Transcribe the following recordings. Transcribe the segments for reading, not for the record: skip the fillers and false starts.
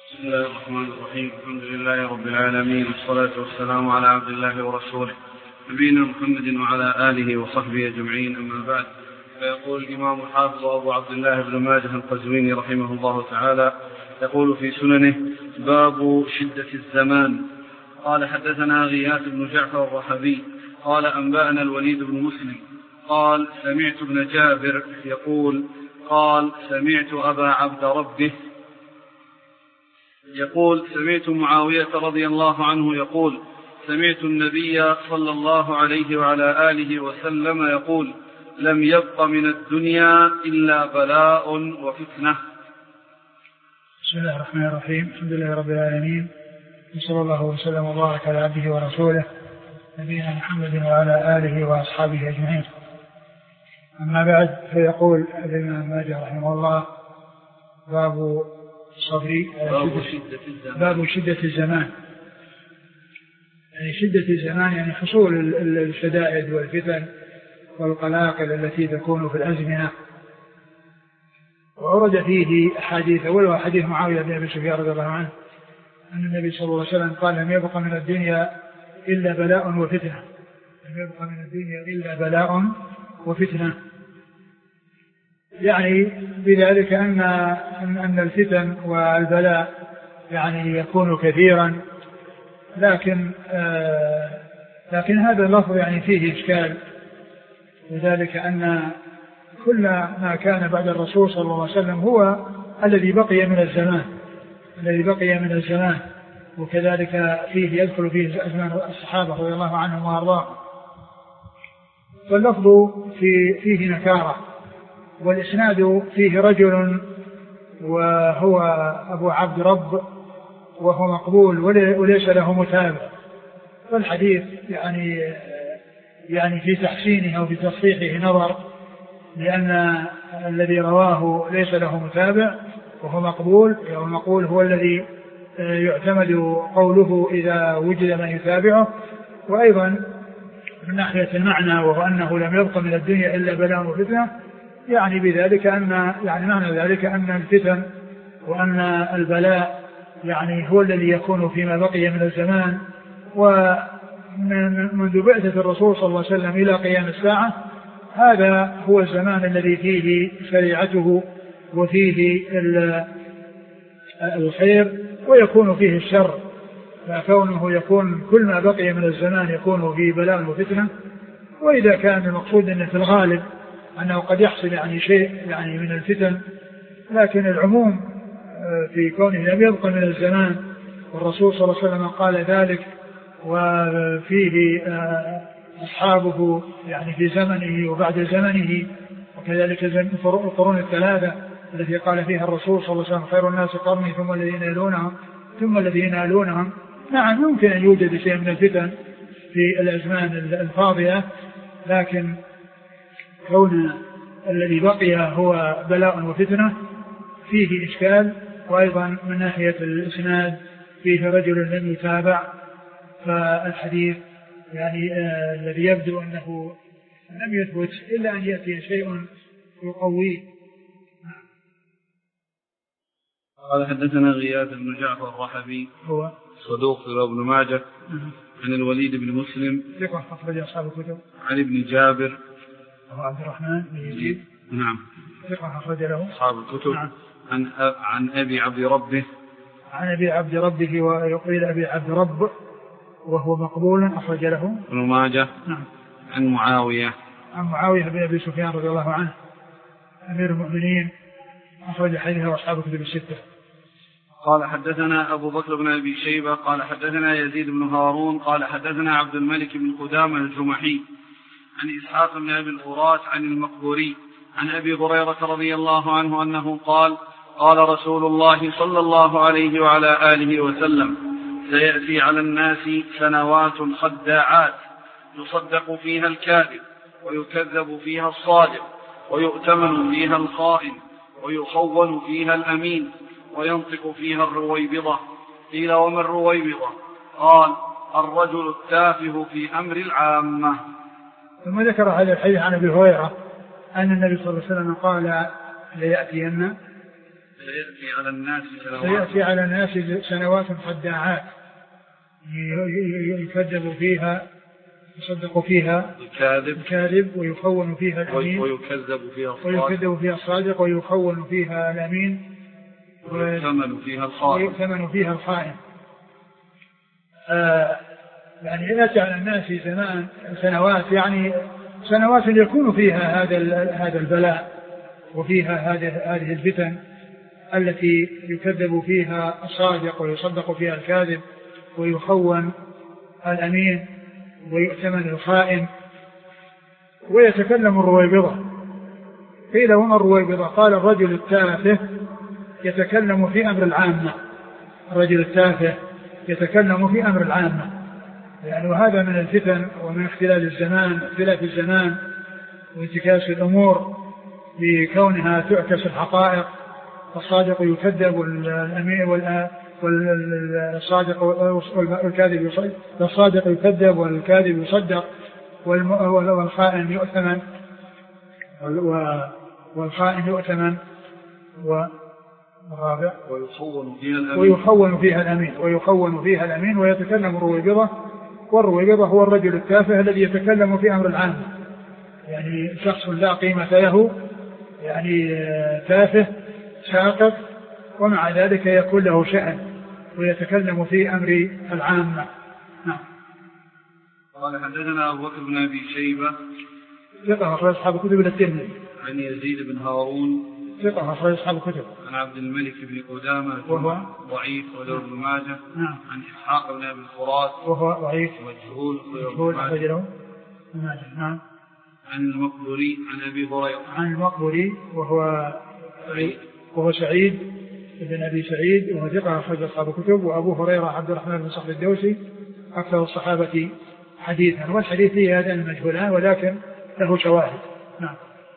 بسم الله الرحمن الرحيم. الحمد لله رب العالمين، والصلاة والسلام على عبد الله ورسوله نبينا محمد وعلى آله وصحبه أجمعين، أما بعد. فيقول الإمام الحافظ أبو عبد الله بن ماجه القزويني رحمه الله تعالى يقول في سننه: باب شدة الزمان. قال: حدثنا غياث بن جعفر الرحبي قال: أنبأنا الوليد بن مسلم قال: سمعت ابن جابر يقول قال: سمعت أبا عبد ربه يقول: سمعت معاوية رضي الله عنه يقول: سمعت النبي صلى الله عليه وعلى آله وسلم يقول: لم يبق من الدنيا إلا بلاء وفتنة. بسم الله الرحمن الرحيم. الحمد لله رب العالمين، وصلى الله وسلم وبارك على عبده ورسوله نبينا محمد وعلى آله وأصحابه أجمعين. أما بعد، فيقول الإمام ماجه رحمه الله: باب شدة الزمان. يعني شدة الزمان يعني حصول الشدائد والفتن والقلاقل التي تكون في الأزمنة. وورد فيه أحاديث، أولها حديث معاوية بن أبي سفيان رضي الله عنه أن النبي صلى الله عليه وسلم قال: لم يبق من الدنيا إلا بلاء وفتنة. لم يبق من الدنيا إلا بلاء وفتنة، يعني بذلك أن الفتن والبلاء يعني يكون كثيرا، لكن هذا اللفظ يعني فيه إشكال، وذلك أن كل ما كان بعد الرسول صلى الله عليه وسلم هو الذي بقي من الزمان، وكذلك فيه يدخل فيه أزمان الصحابة رضي الله عنهم وأرضاهم. واللفظ فيه نكارة، والإسناد فيه رجل وهو أبو عبد رب وهو مقبول وليس له متابع. فالحديث يعني في تحسينه أو في تصحيحه نظر، لأن الذي رواه ليس له متابع وهو مقبول. المقبول هو الذي يعتمد قوله إذا وجد من يتابعه. وأيضا من ناحية المعنى، وهو أنه لم يبق من الدنيا إلا بلاء وفتنة، يعني بذلك معنى ذلك أن الفتن وأن البلاء يعني هو الذي يكون فيما بقي من الزمان. ومنذ بعثة الرسول صلى الله عليه وسلم إلى قيام الساعة، هذا هو الزمان الذي فيه شريعته وفيه الخير ويكون فيه الشر. فكونه يكون كل ما بقي من الزمان يكون فيه بلاء وفتنة. وإذا كان المقصود أنه في الغالب أنه قد يحصل يعني شيء يعني من الفتن، لكن العموم في كونه لم يبق من الزمان، والرسول صلى الله عليه وسلم قال ذلك، وفيه أصحابه يعني في زمنه وبعد زمنه، وكذلك القرون الثلاثة التي قال فيها الرسول صلى الله عليه وسلم: خير الناس قرني ثم الذين يلونهم ثم الذين يلونهم. نعم، يمكن أن يوجد شيء من الفتن في الأزمان الفاضية، لكن كون الذي بقي هو بلاء وفتنة فيه إشكال. وأيضا من ناحية الإسناد فيه رجل لم يتابع، فالحديث يعني الذي يبدو أنه لم يثبت إلا أن يأتي شيء يقويه. قال: حدثنا غياث بن جعفر الرحبي هو صدوق رواه ابن ماجه عن الوليد بن مسلم ثقة أخرج أصحاب الكتب. عن ابن جابر أبو عبد الرحمن بن يزيد نعم ثقة أخرج له أصحاب الكتب. نعم. عن أبي عبد ربه، عن أبي عبد ربه، ويقيل أبي عبد رب وهو مقبول أخرج له ابن ماجه. نعم. عن معاوية بن أبي سفيان رضي الله عنه أمير المؤمنين، أخرج حديثه أصحاب الكتب الستة. قال: حدثنا أبو بكر بن أبي شيبة قال: حدثنا يزيد بن هارون قال: حدثنا عبد الملك بن قدامة الجمحي عن إسحاق بن أبي الغراث عن المقبوري عن أبي هريرة رضي الله عنه أنه قال: قال رسول الله صلى الله عليه وعلى آله وسلم: سيأتي على الناس سنوات خداعات، يصدق فيها الكاذب ويكذب فيها الصادق، ويؤتمن فيها الخائن، ويخون فيها الأمين، وينطق فيها الرويبضة. قيل: وما الرويبضة؟ قال: الرجل التافه في أمر العامة. ثم ذكر هذا الحديث عن أبي هريرة أن النبي صلى الله عليه وسلم قال: ليأتين سيأتي على الناس سنوات خداعات يكذب فيها يصدق فيها الكاذب ويخون فيها الأمين ويكذب فيها الصادق ويخون فيها الأمين ويؤتمن فيها الخائن. يعني يأتي على الناس سنوات يعني سنوات يكون فيها هذا البلاء وفيها هذه الفتن التي يكذب فيها الصادق ويصدق فيها الكاذب ويخون الأمين ويؤتمن الخائن ويتكلم الرويبضة. قيل وما الرويبضة؟ قال الرجل التافه يتكلم في أمر العامة. الرجل التافه يتكلم في أمر العامة يعني وهذا من الفتن ومن اختلاف الزمان وانتكاس الأمور بكونها تعكس الحقائق. الصادق يكذب والصادق والكاذب الصادق يكذب والكاذب يصدق والخائن يؤتمن والرابع ويخون فيها الأمين ويتكلم الرويبضة. والرويبضة هو الرجل التافه الذي يتكلم في أمر العام يعني شخص لا قيمة له يعني تافه ساقط ومع ذلك يكون له شأن ويتكلم في أمر العامة. نعم. قال حدثنا أبو بكر بن أبي شيبة ثقة أخرج أصحاب الكتب الترمذي. عن يزيد بن هارون ثقة أخرج أصحاب الكتب. عن عبد الملك بن قدامة وهو ضعيف وله ابن ماجه. نعم. عن إسحاق بن أبي الفرات وهو ضعيف مجهول أخرج له ابن ماجه. نعم. عن المقبري عن أبي هريرة. عن المقبري وهو سعيد بن أبي سعيد وهو ثقة أخرج أصحاب الكتب. وأبو هريرة عبد الرحمن بن صخر الدوسي أكثر الصحابة حديثا والحديث فيه هذا المجهولان ولكن له شواهد. نعم.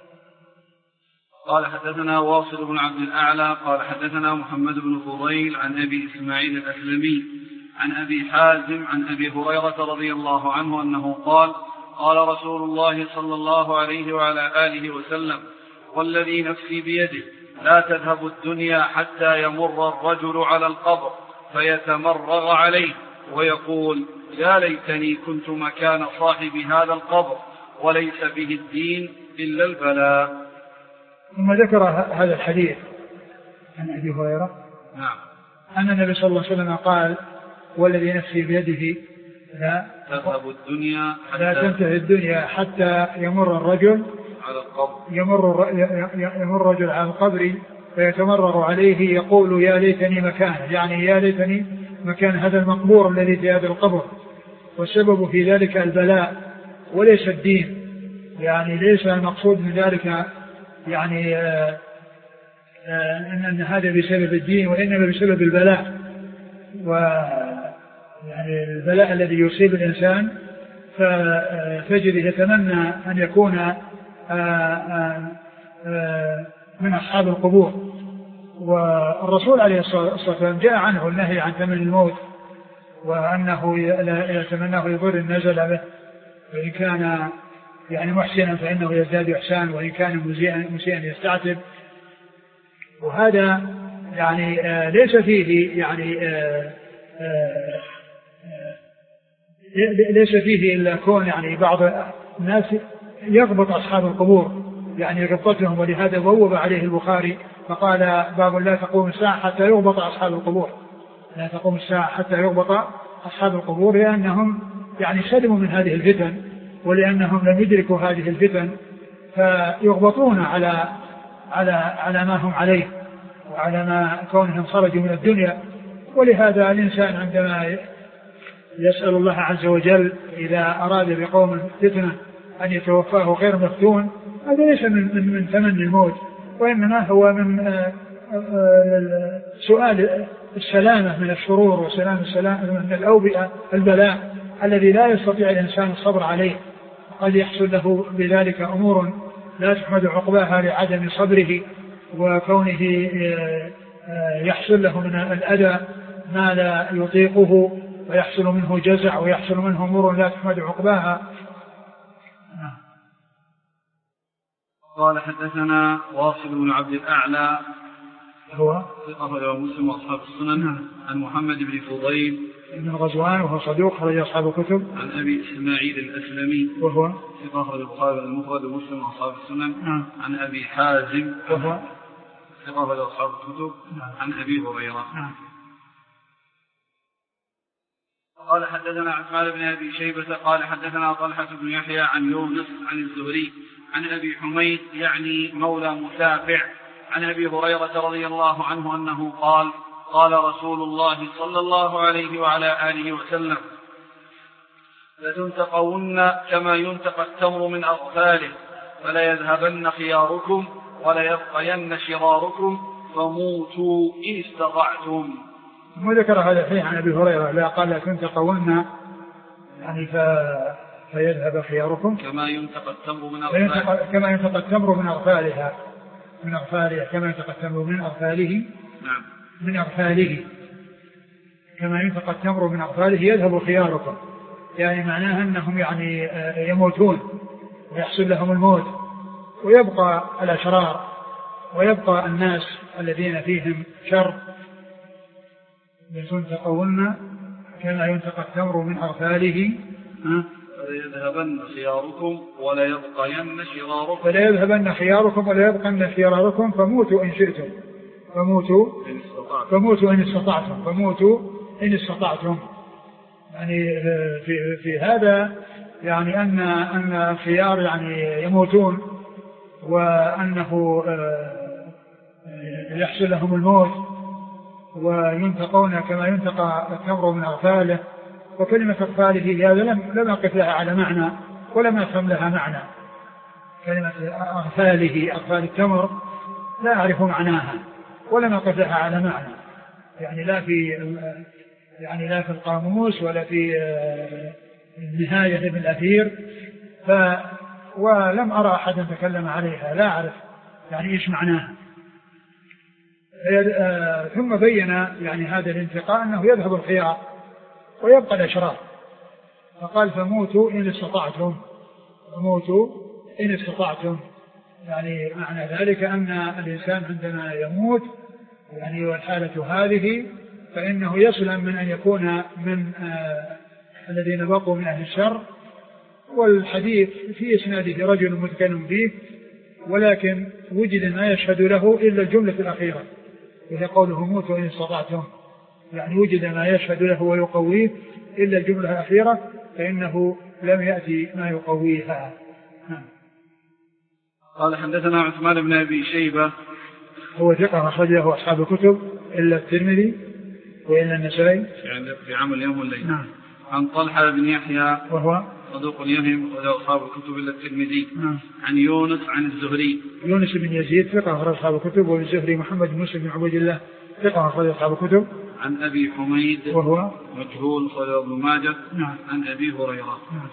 قال حدثنا واصل بن عبد الأعلى قال حدثنا محمد بن فضيل عن أبي إسماعيل الأسلمي عن أبي حازم عن أبي هريرة رضي الله عنه أنه قال قال رسول الله صلى الله عليه وعلى آله وسلم والذي نفسي بيده لا تذهب الدنيا حتى يمر الرجل على القبر فيتمرغ عليه ويقول يا ليتني كنت مكان صاحب هذا القبر وليس به الدين إلا البلاء. ثم ذكر هذا الحديث عن أبي هريرة. نعم. أن النبي صلى الله عليه وسلم قال والذي نفسي بيده لا تذهب الدنيا لا تنتهي الدنيا حتى يمر الرجل على القبر يمر الرجل على القبر فيتمرغ عليه يقول يا ليتني مكانه يعني يا ليتني مكان هذا المقبور الذي في هذا القبر. والسبب في ذلك البلاء وليس الدين يعني ليس المقصود من ذلك يعني أن هذا بسبب الدين وإنما بسبب البلاء يعني البلاء الذي يصيب الإنسان فتجد يتمنى أن يكون من أصحاب القبور. والرسول عليه الصلاة والسلام جاء عنه النهي عن تمني الموت وأنه يتمناه يضر النزل به وإن كان يعني محسنا فإنه يزداد إحسان وإن كان مسيئا يستعتب. وهذا يعني ليس فيه يعني ليس فيه إلا كون يعني بعض الناس يغبط أصحاب القبور يعني غبطتهم. ولهذا بوب عليه البخاري فقال باب لا تقوم الساعة حتى يغبط أصحاب القبور. لا تقوم الساعة حتى يغبط أصحاب القبور لأنهم يعني سلموا من هذه الفتن ولأنهم لم يدركوا هذه الفتن فيغبطون على ما هم عليه وعلى ما كونهم خرجوا من الدنيا. ولهذا الإنسان عندما يسأل الله عز وجل إذا أراد بقوم فتنة أن يتوفاه غير مفتون هذا ليس من تمني الموت وإنما هو من سؤال السلامة من الشرور والسلامة من الأوبئة البلاء الذي لا يستطيع الإنسان الصبر عليه. قد يحصل له بذلك أمور لا تحمد عقباها لعدم صبره وكونه يحصل له من الأذى ما لا يطيقه ويحصل منه جزع ويحصل منه أمور لا تحمد عقباها. قال حدثنا واصل بن عبد الأعلى هو ثقة له مسلم وأصحاب السنن. عن محمد بن فضيل بن غزوان وهو صدوق خرج أصحاب الكتب. عن أبي إسماعيل الأسلمي وهو ثقة له البخاري المفرد ومسلم وأصحاب السنن. عن أبي حازم وهو ثقة له أصحاب الكتب. عن أبي هريرة. قال حدثنا عثمان بن أبي شيبة قال حدثنا طلحة بن يحيى عن يونس عن الزهري عن أبي حميد يعني مولى مسافع عن أبي هريرة رضي الله عنه أنه قال قال رسول الله صلى الله عليه وعلى آله وسلم لتنتقون كما ينتقى التمر من أغفاله فلا يذهبن خياركم ولا يبقين شراركم فموتوا إن استطعتم. ثم ذكر هذا الحديث عن أبي هريرة لا قال لتنتقون يعني فيذهب خياركم كما ينتقى التمر من أغفاله كما ينتقى التمر من أغفالها من أغفاله كما ينتقى التمر من أغفاله. نعم. من أغفاله كما ينتقى التمر من أغفاله يذهب خياركم يعني معناها أنهم يعني يموتون ويحصل لهم الموت ويبقى الأشرار ويبقى الناس الذين فيهم شر. لتنتقون كما ينتقى التمر من أغفاله فليذهبن خياركم ولا يبقين شراركم. فلا يذهبن خياركم ولا يبقين شراركم فموتوا إن شئتم فموتوا إن استطعتم فموتوا إن استطعتم. يعني في هذا يعني أن الخيار يعني يموتون وأنه يحصل لهم الموت وينتقون كما ينتقى التمر من أغفاله. وكلمة أغفاله هذا لم أقف لها على معنى ولم أفهم لها معنى. كلمة أغفاله أغفال التمر لا أعرف معناها ولم أقف لها على معنى يعني لا في القاموس ولا في النهاية ابن الأثير ولم أرى أحدا تكلم عليها لا أعرف يعني إيش معناها. ثم بين يعني هذا الانتقاء أنه يذهب الخيار ويبقى الأشرار فقال فموتوا إن استطعتم فموتوا إن استطعتم. يعني معنى ذلك أن الإنسان عندما يموت يعني والحالة هذه فإنه يسلم من أن يكون من الذين بقوا من أهل الشر. والحديث في إسناده رجل متكلم به ولكن وجد ما يشهد له إلا الجملة الأخيرة وهي قوله موتوا إن استطعتم يعني وجد ما يشهد له ويقويه إلا الجملة الأخيرة فإنه لم يأتي ما يقويها. قال حدثنا عثمان بن أبي شيبة هو ثقة أخرج له أصحاب الكتب إلا الترمذي وإلا النسائي في عمل اليوم والليل. نعم. عن طلحة بن يحيى وهو صدوق يهم وله أصحاب الكتب إلا الترمذي. عن يونس عن الزهري يونس بن يزيد ثقة أخرج أصحاب الكتب والزهري محمد بن مسلم بن عبيد الله ثقة أخرج أصحاب الكتب. عن أبي حميد وهو مجهول خرج ابن ماجه. نعم. عن أبي هريرة. نعم.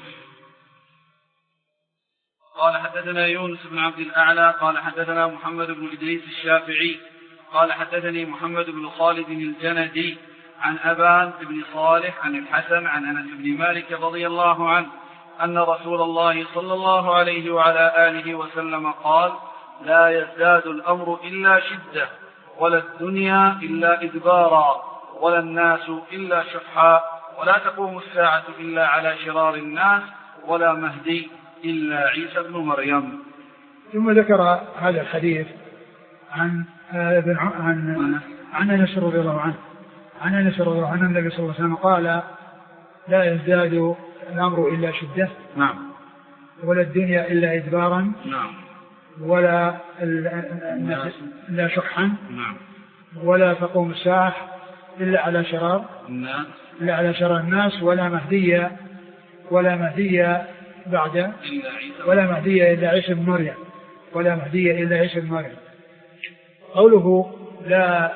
قال حدثنا يونس بن عبد الأعلى قال حدثنا محمد بن إدريس الشافعي قال حدثني محمد بن خالد الجندي عن أبان بن صالح عن الحسن عن أنس بن مالك رضي الله عنه أن رسول الله صلى الله عليه وعلى آله وسلم قال لا يزداد الأمر إلا شدة ولا الدنيا إلا إدبارا ولا الناس إلا شحا ولا تقوم الساعة إلا على شرار الناس ولا مهدي إلا عيسى بن مريم. ثم ذكر هذا الحديث عن أنس رضي الله عنه عن أنس رضي الله عنه النبي صلى الله عليه وسلم قال لا يزداد الأمر إلا شدة. نعم. ولا الدنيا إلا إدبارا. نعم. ولا شحا. نعم. ولا تقوم الساعة إلا على شرار الناس إلا على شرار الناس ولا مهدي بعد ولا مهدي إلا عيسى بن مريم ولا مهدي إلا عيسى بن مريم. قوله لا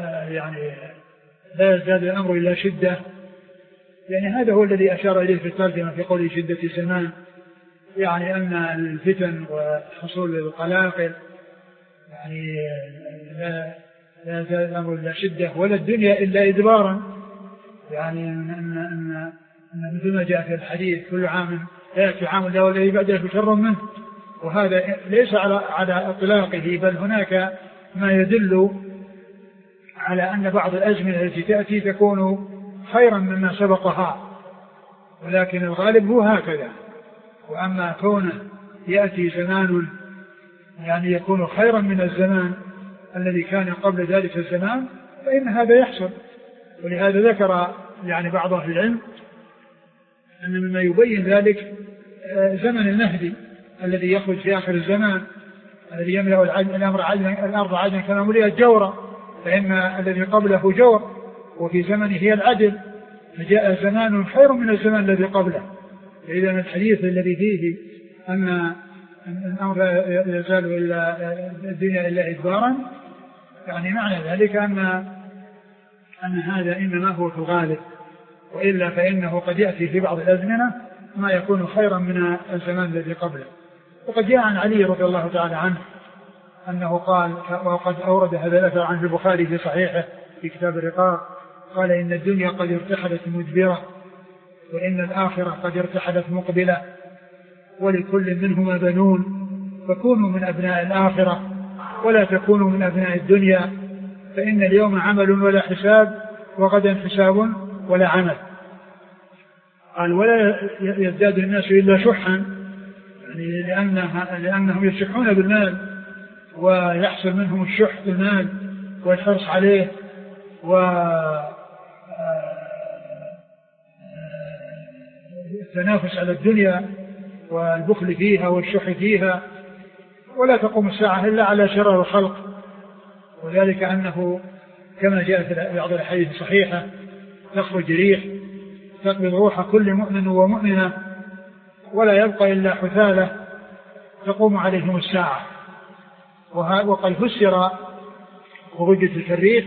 يزداد الأمر إلا شدة يعني هذا هو الذي أشار إليه في الترجمة في قوله شدة زمان يعني أن الفتن وحصول القلاقل يعني لا يزداد الأمر إلا شدة ولا الدنيا إلا إدبارا يعني أن مثل ما جاء في الحديث كل عام يأتي عام له والذي بعده شر منه وهذا ليس على إطلاقه بل هناك ما يدل على أن بعض الأزمنة التي تأتي تكون خيرا مما سبقها، ولكن الغالب هو هكذا. وأما كونه يأتي زمان يعني يكون خيرا من الزمان الذي كان قبل ذلك الزمان فإن هذا يحصل. ولهذا ذكر يعني بعض أهل العلم أن مما يبين ذلك زمن المهدي الذي يخرج في آخر الزمان الذي يملأ الأرض عدلا كما ملئت جورا، فإن الذي قبله جور وفي زمنه هي العدل، فجاء زمان خير من الزمان الذي قبله. فإذا الحديث الذي فيه أن الأمر يزال إلا الدنيا إلا إدبارا، يعني معنى ذلك أن هذا إنما هو في الغالب، وإلا فإنه قد يأتي في بعض الأزمنة ما يكون خيرا من الزمان الذي قبله. وقد جاء عن علي رضي الله تعالى عنه أنه قال، وقد أورد هذا الأثر عن البخاري في صحيحه في كتاب الرقاق، قال إن الدنيا قد ارتحلت مدبرة وإن الآخرة قد ارتحلت مقبلة ولكل منهما بنون، فكونوا من أبناء الآخرة ولا تكونوا من أبناء الدنيا، فإن اليوم عمل ولا حساب وغدا حساب ولا عمل. قال ولا يزداد الناس إلا شحا، يعني لأنهم يشحون بالمال ويحصل منهم الشح بالمال والحرص عليه والتنافس على الدنيا والبخل فيها والشح فيها، ولا تقوم الساعة إلا على شرار الخلق. وذلك أنه كما جاء في بعض الأحاديث الصحيحة تخرج ريح تقبض روح كل مؤمن ومؤمنة ولا يبقى إلا حثالة تقوم عليهم الساعة. وقد فسر خروج تلك الريح،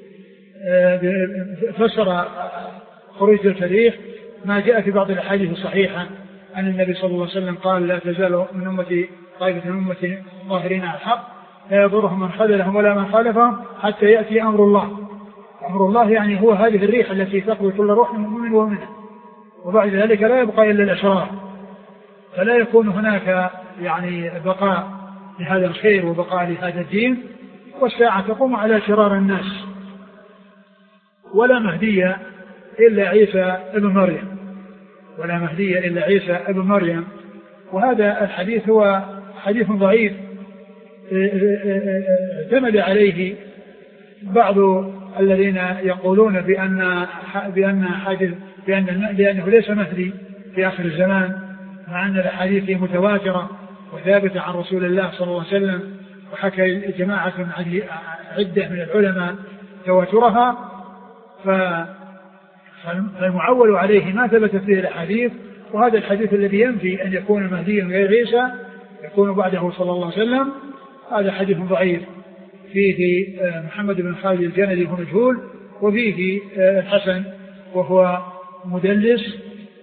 فسر خروج تلك الريح ما جاء في بعض الأحاديث الصحيحة أن النبي صلى الله عليه وسلم قال لا تزال من أمتي طائفة من أمتي ظاهرين على الحق لا يضرهم من خذلهم ولا من خالفهم حتى يأتي أمر الله. أمر الله يعني هو هذه الريح التي تقوي كل روح من مؤمن ومؤمنة، وبعد ذلك لا يبقى إلا الأشرار، فلا يكون هناك يعني بقاء لهذا الخير وبقاء لهذا الدين، والساعة تقوم على شرار الناس. ولا مهدي إلا عيسى ابن مريم، ولا مهدي إلا عيسى ابن مريم. وهذا الحديث هو حديث ضعيف اعتمد عليه بعض الذين يقولون بأنه ليس مهدي في آخر الزمان، مع أن الأحاديث متواترة وثابتة عن رسول الله صلى الله عليه وسلم، وحكى جماعة عدة من العلماء تواترها، فالمعول عليه ما ثبتت فيه الأحاديث. وهذا الحديث الذي ينفي أن يكون مهدي غير عيسى يكون بعده صلى الله عليه وسلم هذا حديث ضعيف، فيه محمد بن خالد الجندي هو مجهول، وفيه الحسن وهو مدلس.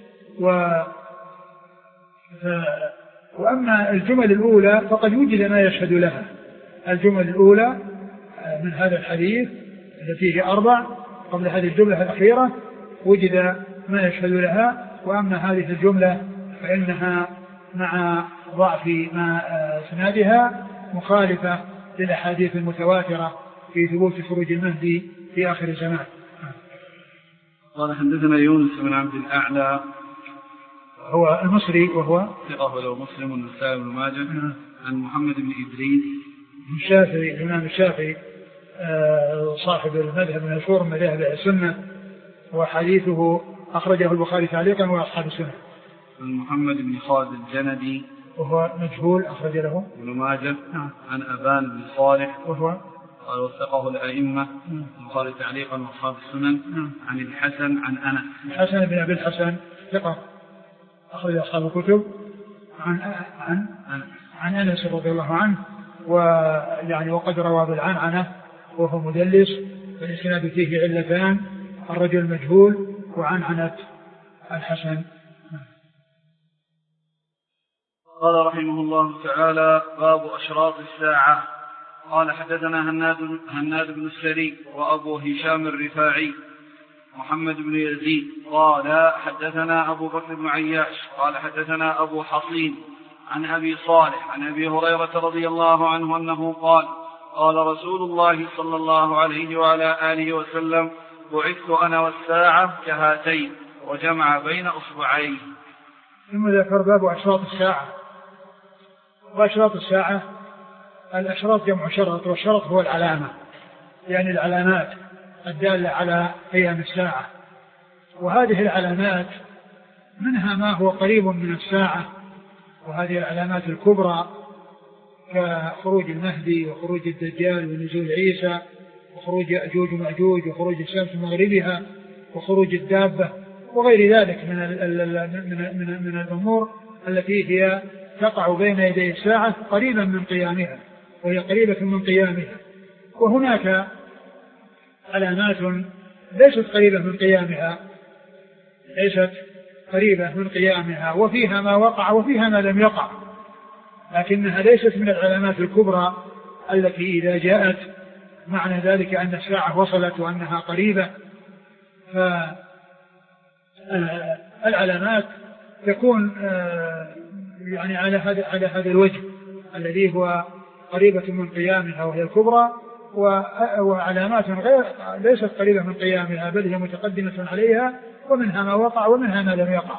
وأما الجمل الأولى فقد وجد ما يشهد لها. الجمل الأولى من هذا الحديث التي هي 4 قبل هذه الجملة الأخيرة وجد ما يشهد لها، وأما هذه الجملة فإنها مع ضعف ما سنادها مخالفة للأحاديث المتواترة في ثبوت خروج المهدي في آخر الزمان. قال حدثنا يونس بن عبد الأعلى هو المصري وهو ثقة له مسلم والنسائي بن ماجه عن محمد بن إدريس الشافعي الإمام الشافعي صاحب المذهب المشهور من مذاهب السنة، وحديثه أخرجه البخاري تعليقا وأصحاب السنة. محمد بن خالد الجندي وهو مجهول أخرج له ابن ماجه عن أبان بن صالح وهو قال وثقه الأئمة البخاري تعليقا وأصحاب السنن عن الحسن عن أنس. الحسن بن أبي الحسن ثقة أخرج أصحاب الكتب عن أنس رضي الله عنه، ويعني وقد روى بالعنعنة وهو مدلس، فالإسناد فيه علتان: الرجل المجهول وعنعنة الحسن. قال رحمه الله تعالى: باب أشراط الساعة. قال حدثنا هناد بن السري وأبو هشام الرفاعي محمد بن يزيد قال حدثنا أبو بكر بن عياش قال حدثنا أبو حصين عن أبي صالح عن أبي هريرة رضي الله عنه أنه قال: قال رسول الله صلى الله عليه وعلى آله وسلم: بعثت أنا والساعة كهاتين، وجمع بين أصبعين. ثم ذكر باب أشراط الساعة. وأشراط الساعة، الأشراط جمع شرط، والشرط هو العلامة، يعني العلامات الدالة على قيام الساعة. وهذه العلامات منها ما هو قريب من الساعة، وهذه العلامات الكبرى كخروج المهدي وخروج الدجال ونزول عيسى وخروج يأجوج ومأجوج وخروج الشمس من مغربها وخروج الدابة وغير ذلك من الأمور التي هي تقع بين يدي الساعة قريبا من قيامها، وهي قريبة من قيامها. وهناك علامات ليست قريبة من قيامها، وفيها ما وقع وفيها ما لم يقع، لكنها ليست من العلامات الكبرى التي إذا جاءت معنى ذلك أن الساعة وصلت وأنها قريبة. فالعلامات تكون يعني على هذا الوجه الذي هو قريبة من قيامها وهي الكبرى، وعلامات غير ليست قريبة من قيامها بل هي متقدمة عليها، ومنها ما وقع ومنها ما لم يقع.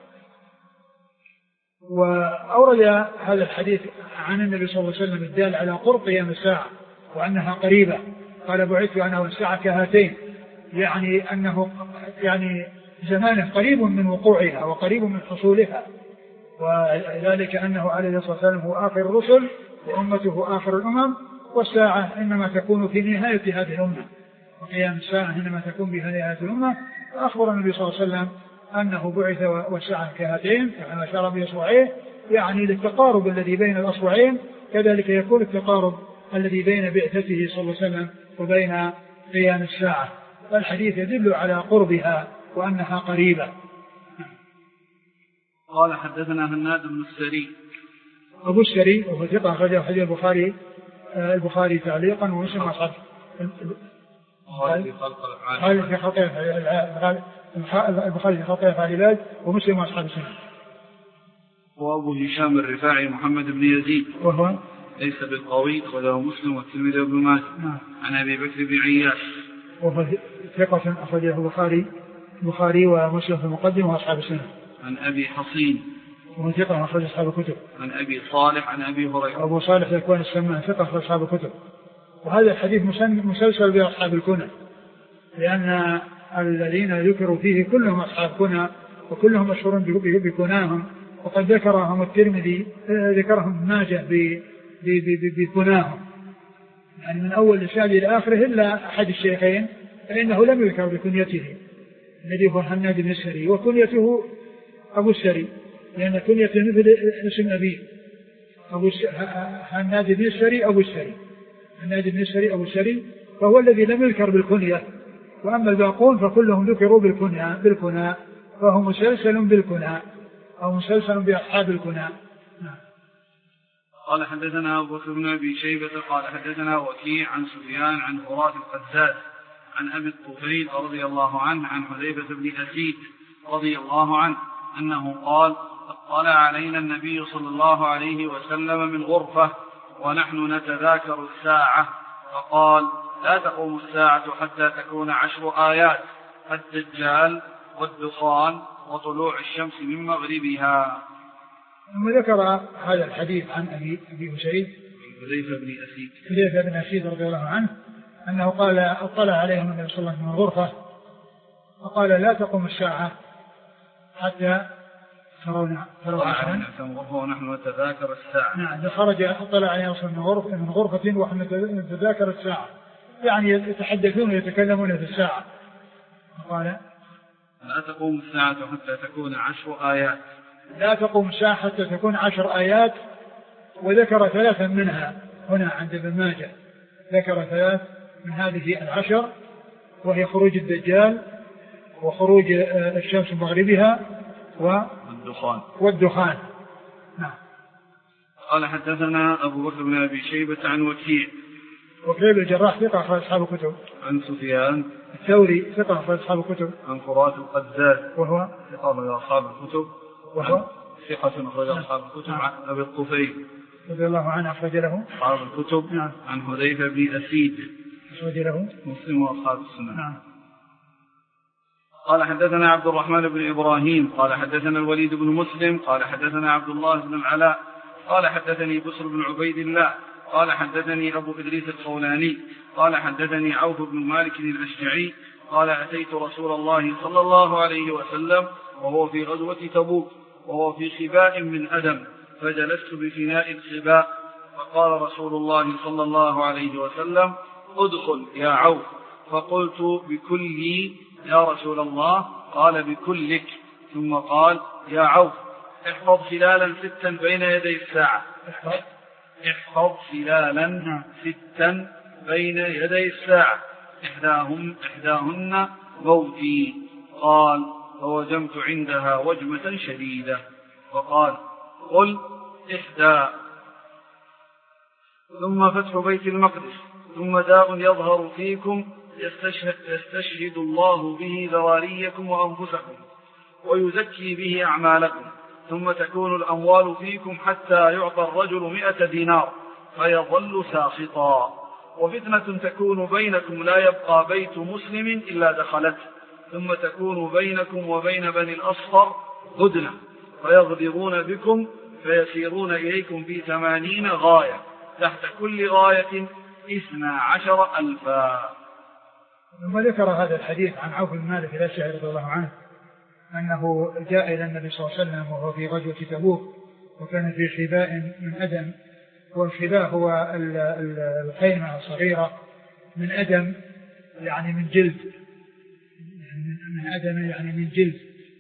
وأورد هذا الحديث عن النبي صلى الله عليه وسلم الدال على قرب قيام الساعة وأنها قريبة. قال: بعثت أنا والساعة كهاتين، يعني أنه يعني زمانه قريب من وقوعها وقريب من حصولها، وذلك أنه عليه الصلاة والسلام هو آخر الرسل وأمته آخر الأمم، والساعة إنما تكون في نهاية هذه الأمة، وقيام الساعة إنما تكون في نهاية الأمة. فأخبر النبي صلى الله عليه وسلم أنه بعث والساعة كهاتين، كما أشار بإصبعيه، يعني للتقارب الذي بين الأصبعين، كذلك يكون التقارب الذي بين بعثته صلى الله عليه وسلم وبين قيام الساعة. فالحديث يدل على قربها وأنها قريبة. قال: حدثنا هناد بن السري. أبو السري وهو ثقة أخرجه حديث البخاري تعليقا ومسلم أصحابه. البخاري في خلق أفعال العباد ومسلم أصحاب السنة. وأبو هشام الرفاعي محمد بن يزيد وهو ليس بالقوي، وله مسلم والترمذي وابن ماجه. عن أبي بكر بن عياش وهو ثقة أخرجه البخاري ومسلم في المقدمة وأصحاب السنة. عن أبي حصين وهو ثقة أخرج أصحاب الكتب. عن أبي صالح عن أبي هريرة. أبو صالح ذكوان السمان ثقة أخرج أصحاب الكتب. وهذا الحديث مسلسل بأصحاب الكنى، لأن الذين ذكروا فيه كلهم أصحاب كنى وكلهم مشهورون بكناهم، وقد ذكرهم الترمذي ذكرهم ماجه بكناهم، يعني من أول الإسناد إلى آخره إلا أحد الشيخين فإنه لم يذكر بكنيته الذي هو هناد بن السري، وكنيته أبو السري، لأن كنيته مثل اسم أبيه هناد بن السري أبو السري، هناد بن السري أبو السري، فهو الذي لم يذكر بالكنية. وأما الباقون فكلهم ذكروا بالكنى، فهو مسلسل بالكنى أو مسلسل بأصحاب الكنى. قال: حدثنا أبو بكر بن أبي شيبة قال حدثنا وكيع عن سفيان عن هراة القزاز عن أبي الطفيل رضي الله عنه عن حذيفة بن أسيد رضي الله عنه أنه قال: اطلع علينا النبي صلى الله عليه وسلم من غرفة ونحن نتذاكر الساعة، فقال: لا تقوم الساعة حتى تكون 10 آيات: الدجال والدخان وطلوع الشمس من مغربها. ثم ذكر هذا الحديث عن أبي حسين حذيفة بن أسيد رضي الله عنه أنه قال: اطلع عليهم النبي صلى الله عليه وسلم من غرفة، فقال: لا تقوم الساعة حتى ترون عشرا ونحن نتذاكر الساعة. نعم، خرج اطلع عليهم من غرفة ونحن نتذاكر الساعة، يعني يتحدثون ويتكلمون في الساعة. فقال: لا تقوم الساعة حتى تكون 10 آيات. لا تقوم الساعة حتى تكون 10 آيات، وذكر 3 منها هنا عند ابن ماجه، ذكر 3 من هذه 10، وهي خروج الدجال وخروج الشمس من مغربها والدخان. نعم. قال: حدثنا أبو بكر بن أبي شيبة عن وكيع بن الجراح ثقة أخرج أصحاب الكتب. عن سفيان الثوري ثقة أخرج أصحاب الكتب. عن هراة القزاز وهو ثقة أخرج أصحاب الكتب. وهو ثقة أخرج أصحاب الكتب. عن أبي الطفيل رضي الله عنه أخرج له أصحاب الكتب. نعم. عن حذيفة بن أسيد أخرج له مسلم وأصحاب السنن. نعم. قال حدثنا عبد الرحمن بن إبراهيم قال حدثنا الوليد بن مسلم قال حدثنا عبد الله بن العلاء قال حدثني بسر بن عبيد الله قال حدثني أبو إدريس الخولاني قال حدثني عوف بن مالك الأشجعي قال أتيت رسول الله صلى الله عليه وسلم وهو في غزوة تبوك وهو في خباء من أدم فجلست بفناء الخباء فقال رسول الله صلى الله عليه وسلم ادخل يا عوف فقلت بكلي يا رسول الله قال بكلك ثم قال يا عوف احفظ خلالا 6 بين يدي الساعة احفظ خلالا 6 بين يدي الساعة إحداهن موتي قال فوجمت عندها وجمة شديدة وقال قل إحدى ثم فتح بيت المقدس ثم داء يظهر فيكم يستشهد الله به ذراريكم وأنفسكم ويزكي به أعمالكم ثم تكون الأموال فيكم حتى يعطى الرجل 100 دينار فيظل ساخطا وفتنة تكون بينكم لا يبقى بيت مسلم إلا دخلته ثم تكون بينكم وبين بني الأصفر هدنة فيغدرون بكم فيسيرون إليكم في 80 غاية تحت كل غاية 12,000. ثم ذكر هذا الحديث عن عوف بن مالك الأشجعي رضي الله عنه أنه جاء إلى النبي صلى الله عليه وسلم وهو في غزوة تبوك وكان في خباء من أدم، والخباء هو الخيمة الصغيرة من أدم يعني من جلد، من أدم يعني من جلد.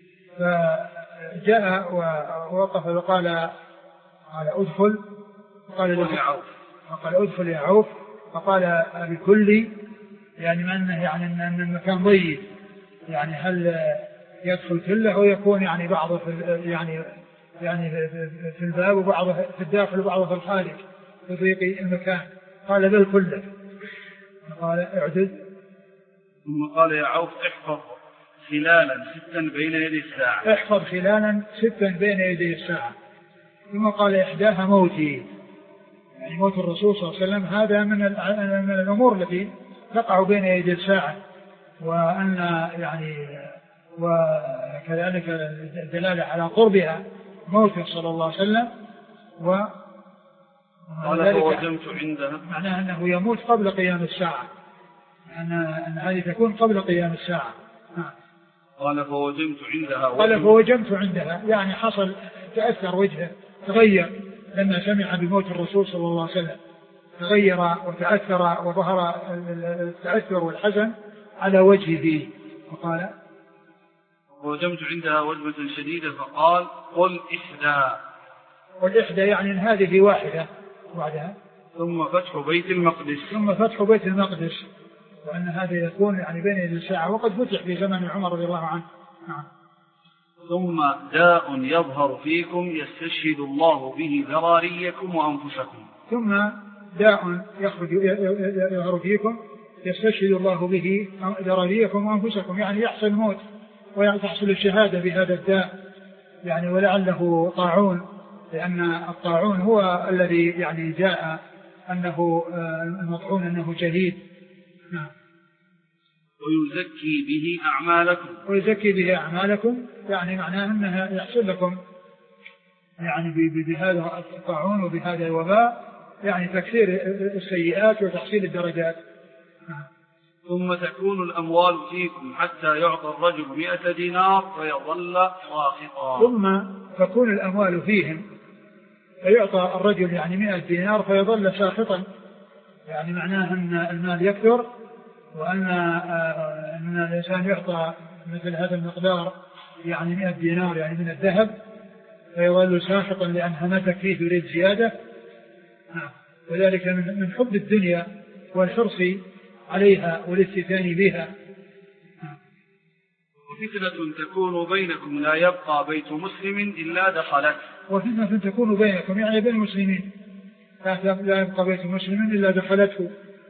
فجاء ووقف وقال أدخل، قال أدخل يا عوف، فقال بكل يعني أن المكان ضيق، يعني هل يدخل كله أو يكون يعني بعضه يعني في الباب وبعضه في الداخل وبعضه في الخارج في ضيق المكان. قال بل كله. قال اعدد. ثم قال يا عوف احفظ خلالا 6 بين يدي الساعة. احفظ خلالا 6 بين يدي الساعة. ثم قال إحداها موتي، يعني موت الرسول صلى الله عليه وسلم هذا من الأمور التي تقع بين يدي الساعة، وأن يعني وكذلك الدلالة على قربها موته صلى الله عليه وسلم. قال فوجمت عندها، معناه أنه يموت قبل قيام الساعة، أن هذه تكون قبل قيام الساعة. قال فوجمت عندها يعني حصل تأثر وجهه، تغير لما سمع بموت الرسول صلى الله عليه وسلم، تغير وتأثر وظهر التأثر والحزن على وجهه. وقال وجمت عندها وجمة شديدة فقال قل إحدى، والإحدى يعني أن هذه واحدة بعدها. ثم فتح بيت المقدس، وأن هذا يكون يعني بين يدي الساعة، وقد فتح في زمن عمر رضي الله عنه. نعم. ثم داء يظهر فيكم يستشهد الله به ذراريكم وأنفسكم. ثم داء يظهر فيكم يستشهد الله به ذراريكم وأنفسكم، يعني يحصل الموت ويحصل الشهادة بهذا الداء، يعني ولعله طاعون، لأن الطاعون هو الذي يعني جاء أنه المطعون أنه شهيد. نعم. ويزكي به أعمالكم، يعني معناه أنها يحصل لكم يعني بهذا الطاعون وبهذا الوباء يعني تكثير السيئات وتحصيل الدرجات. نعم. ثم تكون الأموال فيكم حتى يعطى الرجل 100 دينار فيظل ساخطا. ثم تكون الأموال فيهم فيعطى الرجل يعني 100 دينار فيظل ساخطا، يعني معناه أن المال يكثر، وأن الإنسان يعطى مثل هذا المقدار يعني 100 دينار يعني من الذهب فيظل ساخطا لأنها ما تكفيه يريد زيادة. وذلك من حب الدنيا والحرص عليها والاستثناء بها. وفتنة تكون بينكم لا يبقى بيت مسلم إلا دخلت. وفتنة تكون بينكم يعني بين المسلمين لا يبقى بيت مسلم إلا دخلته.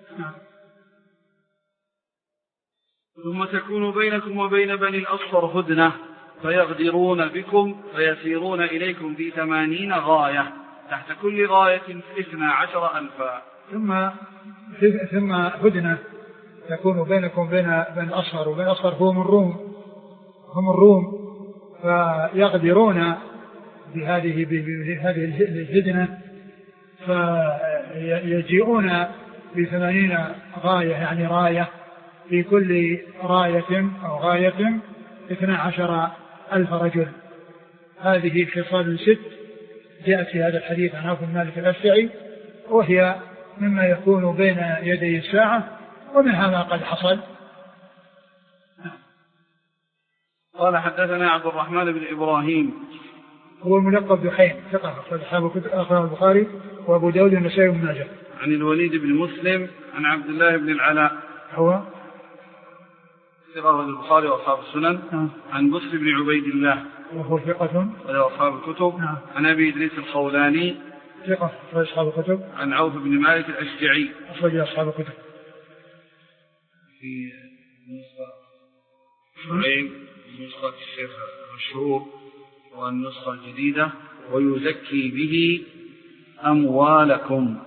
ثم تكون بينكم وبين بني الأصفر هدنة فيغدرون بكم فيسيرون إليكم في 80 غاية تحت كل راية 12,000. ثم هدنة تكون بينكم وبين الأصغر، وبين الأصغر هم الروم فيغدرون بهذه الهدنة، فيجيئون ب80 غاية، يعني راية في كل راية أو غاية 12,000 رجل. هذه خصال 6 جاءت في هذا الحديث عن عوف بن مالك الأشجعي، وهي مما يكون بين يدي الساعة، ومنها ما قد حصل. قال حدثنا عبد الرحمن بن إبراهيم هو الملقب بحين، ثقة أخرج البخاري وأبو داود والنسائي وابن ماجه. عن الوليد بن مسلم عن عبد الله بن العلاء هو ثقة البخاري وأصحاب السنن. عن بسر بن عبيد الله وهو ثقة وأصحاب الكتب. عن أبي إدريس الخولاني ثقة وأصحاب الكتب. عن عوف بن مالك الأشجعي أخرج أصحاب الكتب. في نسخة شعيب نسخة الشيخ المشهور والنسخة الجديدة ويزكي به أموالكم.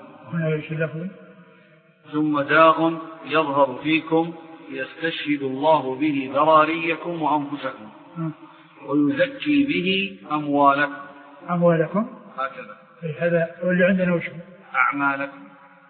ثم داء يظهر فيكم يستشهد الله به ذراريكم وأنفسكم ويزكي به أموالكم هكذا. هذا واللي عندنا وش أعمالكم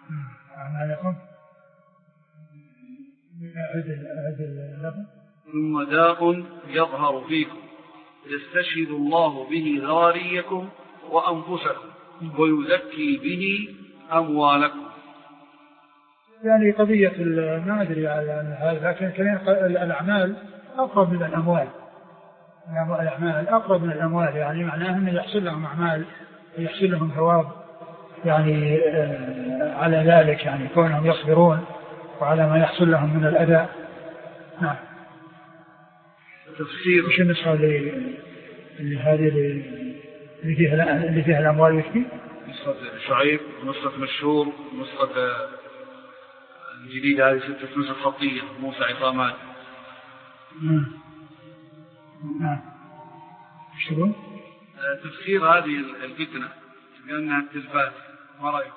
ثم داء يظهر فيكم يستشهد الله به ذراريكم وأنفسكم ويزكي به أموالكم. يعني قضية ما أدري على هذا، لكن الأعمال أقرب من الأموال. الأعمال أقرب من الأموال، يعني معناه أن يحصل لهم أعمال ويحصل لهم ثواب يعني على ذلك، يعني كونهم يصبرون وعلى ما يحصل لهم من الأداء. نعم. تفسير وش النسخة اللي هذه اللي فيها الأموال وشي؟ نسخة شعيب، نسخة مشهور، نسخة الجديدة هذه 6 نسخ خطية موسى عصامات. نعم. ايش تقول؟ تفسير هذه الفتنة بأنها التلفاز، ما رأيك؟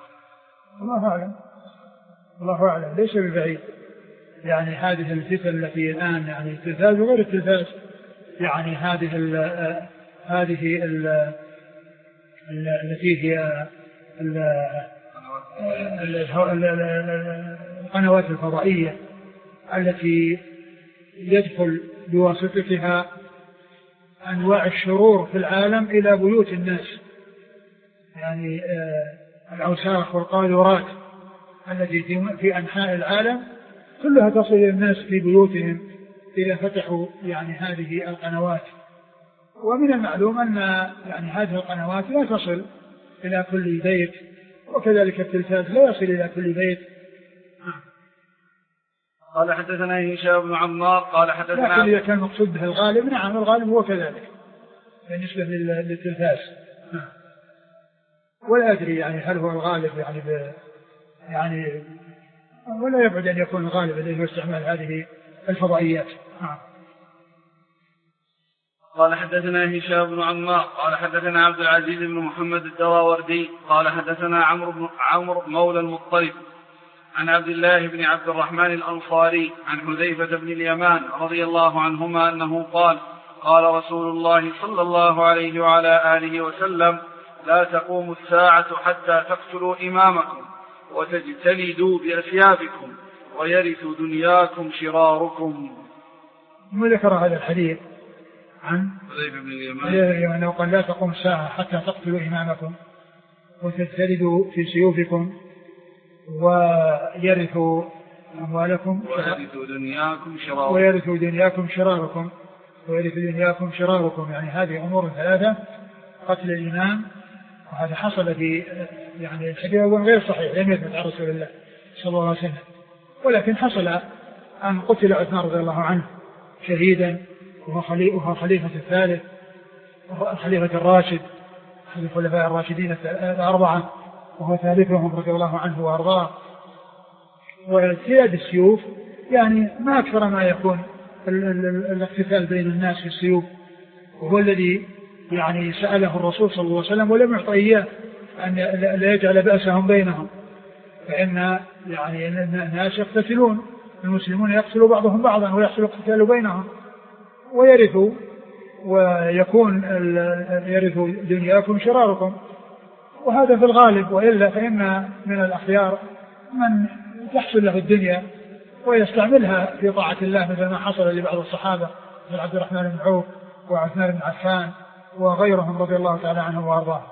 الله أعلم ليس ببعيد. يعني هذه الفتن التي الآن يعني التلفاز وغير التلفاز، يعني هذه التي هي القنوات الفضائية التي يدخل بواسطتها أنواع الشرور في العالم إلى بيوت الناس، يعني الأوساخ والقاذورات التي في أنحاء العالم كلها تصل إلى الناس في بيوتهم إذا فتحوا يعني هذه القنوات. ومن المعلوم أن يعني هذه القنوات لا تصل إلى كل بيت، وكذلك التلفاز لا يصل إلى كل بيت. قال حدثنا هشام بن عمار قال حدثنا، لكن إذا كان مقصود به الغالب، نعم الغالب هو كذلك بالنسبة للتلفاز. ولا أدري يعني هل هو الغالب يعني ولا يبعد أن يكون الغالب الذي هو استعمال هذه الفضائيات. قال حدثنا هشام بن عمار قال حدثنا عبد العزيز بن محمد الدراوردي قال حدثنا عمرو مولى المطلب عن عبد الله بن عبد الرحمن الأنصاري عن حذيفة بن اليمان رضي الله عنهما أنه قال قال رسول الله صلى الله عليه وعلى آله وسلم لا تقوم الساعة حتى تقتلوا إمامكم وتجتلدوا بأثيابكم ويرث دنياكم شراركم. وذكر هذا الحديث عن حذيفة بن اليمان أنه قال لا تقوم الساعة حتى تقتلوا إمامكم وتجتلدوا في سيوفكم ويرثوا أموالكم ويرثوا دنياكم شراركم. يعني هذه أمور 3: قتل الإمام، وهذا حصل في يعني الحديث غير صحيح لم يثبت عن رسول الله صلى الله عليه وسلم، ولكن حصل أن قتل عثمان رضي الله عنه شهيدا وهو خليفة الثالث الخليفة الراشد أحد الخلفاء الراشدين 4 وهو ثالثهم رضي الله عنه وأرضاه. واجتياد السيوف يعني ما أكثر ما يكون الاقتتال بين الناس في السيوف، وهو الذي يعني سأله الرسول صلى الله عليه وسلم ولم يعطى إياه أن لا يجعل بأسهم بينهم، فإن يعني الناس يقتتلون، المسلمون يقتلوا بعضهم بعضا ويحصل القتال بينهم ويرثوا ويكون يرث دنياكم شراركم، وهذا في الغالب. وإلا فإن من الأخيار من تحصل له الدنيا ويستعملها في طاعة الله، مثل ما حصل لبعض الصحابة مثل عبد الرحمن بن عوف وعثمان بن عفان وغيرهم رضي الله تعالى عنهم وارضاهم.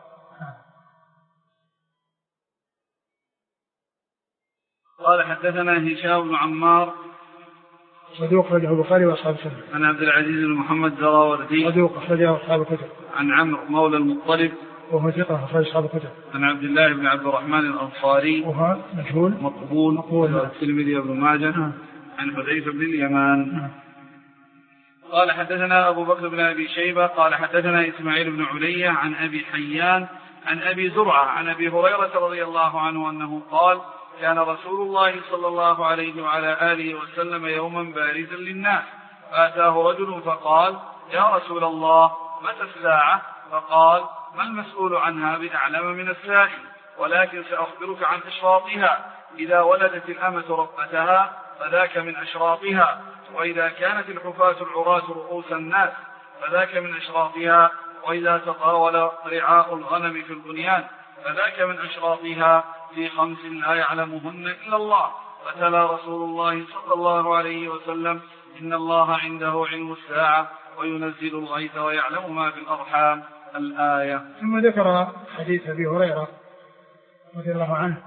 قال حدثنا هشام بن عمار صدوق أخرجه البخاري وأصحاب السنة. عن عبد العزيز بن محمد الدراوردي صدوق أخرجه أصحاب الكتب. عن عمرو مولى المطلب وهو ثقة أخرج أصحاب الكتب. عن عبد الله بن عبد الرحمن الأنصاري وهو مجهول مقبول الترمذي وابن ماجه. عن حذيفة بن اليمان. قال حدثنا أبو بكر بن أبي شيبة قال حدثنا إسماعيل بن علية عن أبي حيان عن أبي زرعة عن أبي هريرة رضي الله عنه أنه قال كان رسول الله صلى الله عليه وعلى آله وسلم يوما بارزا للناس، فأتاه رجل فقال يا رسول الله متى الساعة؟ فقال ما المسؤول عنها بأعلم من السائل، ولكن سأخبرك عن أشراطها. إذا ولدت الأمة ربتها فذاك من أشراطها، وإذا كانت الحفاة العراة رؤوس الناس فذاك من أشراطها، وإذا تطاول رعاء الغنم في البنيان فذاك من أشراطها، في 5 لا يعلمهن إلا الله. فتلا رسول الله صلى الله عليه وسلم إن الله عنده علم الساعة وينزل الغيث ويعلم ما في الأرحام الآية. ثم ذكر حديث أبي هريرة رضي الله عنه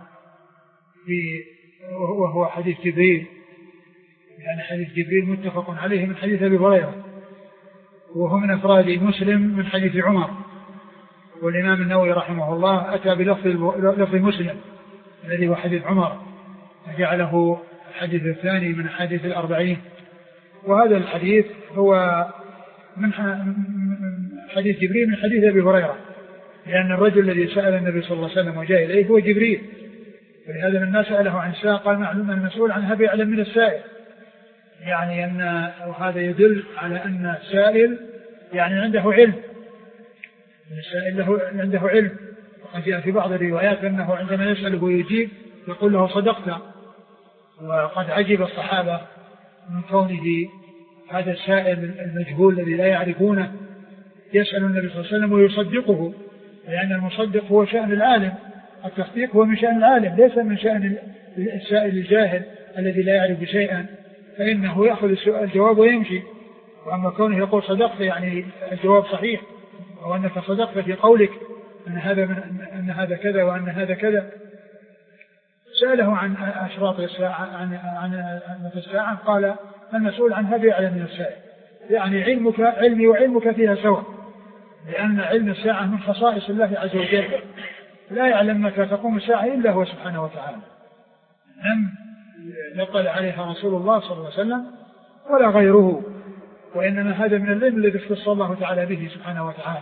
وهو حديث جبريل، يعني حديث جبريل متفق عليه من حديث أبي هريرة، وهو من أفراد مسلم من حديث عمر. والإمام النووي رحمه الله أتى بلفظ مسلم الذي هو حديث عمر، جعله الحديث الثاني من حديث 40. وهذا الحديث هو من حديث جبريل من حديث أبي هريرة، لأن الرجل الذي سأل النبي صلى الله عليه وسلم وجاء إليه هو جبريل، ولهذا من الناس سأله عن الساعة قال معلوم المسؤول عنها بأعلم من السائل، يعني أن هذا يدل على أن السائل يعني عنده علم، السائل عنده علم. وقد جاء في بعض الروايات أنه عندما يسأله ويجيب يقول له صدقت. وقد عجب الصحابة من كونه هذا السائل المجهول الذي لا يعرفونه يسأل النبي صلى الله عليه وسلم ويصدقه، لأن المصدق هو شأن العالم، التصديق هو من شأن العالم ليس من شأن السائل الجاهل الذي لا يعرف شيئا، فإنه يأخذ الجواب ويمشي. وأما كونه يقول صدقت يعني الجواب صحيح، أو أنك صدقت في قولك أن هذا كذا وأن هذا كذا. سأله عن أشراط الساعة عن الساعة قال المسؤول عنها بأعلم من السائل، يعني علمي وعلمك فيها سواء، لأن علم الساعة من خصائص الله عز وجل، لا يعلم متى تقوم الساعة إلا هو سبحانه وتعالى، لم يطلع عليها رسول الله صلى الله عليه وسلم ولا غيره، وإنما هذا من العلم الذي اختص الله تعالى به سبحانه وتعالى.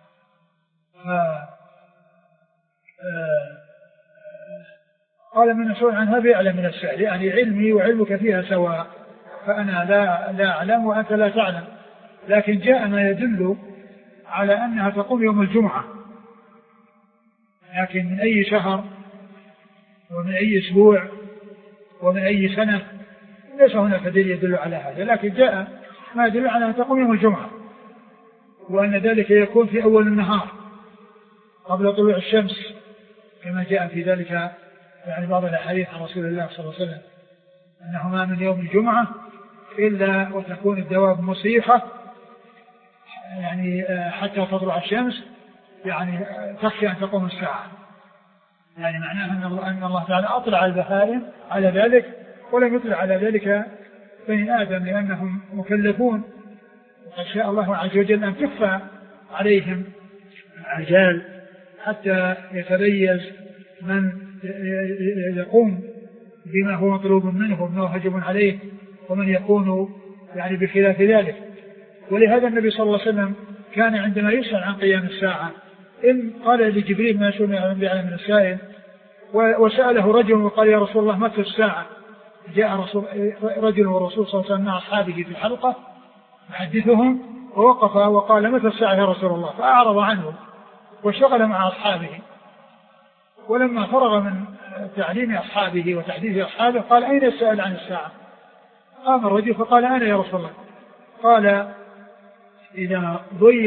قال من مسؤول عنها بأعلم من السائل، يعني علمي وعلمك فيها سواء، فأنا لا أعلم وأنت لا تعلم، لكن جاء ما يدل على أنها تقوم يوم الجمعة، لكن من أي شهر ومن أي أسبوع ومن أي سنة ليس هناك دليل يدل على هذا، لكن جاء ما يدل على أنها تقوم يوم الجمعة، وأن ذلك يكون في أول النهار قبل طلوع الشمس، كما جاء في ذلك يعني بعض الأحاديث عن رسول الله صلى الله عليه وسلم أنه ما من يوم الجمعة إلا وتكون الدواب مصيحة يعني حتى تطلع الشمس، يعني تخشى أن تقوم الساعة، يعني معناه أن الله تعالى أطلع البهائم على ذلك ولم يطلع على ذلك بني آدم، لأنهم مكلفون، وقد شاء الله عز وجل أن تخفى عليهم الأعجال حتى يتميز من يقوم بما هو مطلوب منه وما واجب عليه، ومن يكون يعني بخلاف ذلك. ولهذا النبي صلى الله عليه وسلم كان عندما يسأل عن قيام الساعة إن قال لجبريل ما يسأل من السائل، وسأله رجل وقال يا رسول الله متى الساعة؟ جاء رجل والرسول صلى الله عليه وسلم مع أصحابه في الحلقة يحدثهم، ووقف وقال متى الساعة يا رسول الله؟ فأعرض عنه وشغل مع أصحابه، ولما فرغ من تعليم أصحابه وتحديث أصحابه قال أين السائل عن الساعة؟ قام الرجل فقال أنا يا رسول الله. قال إذا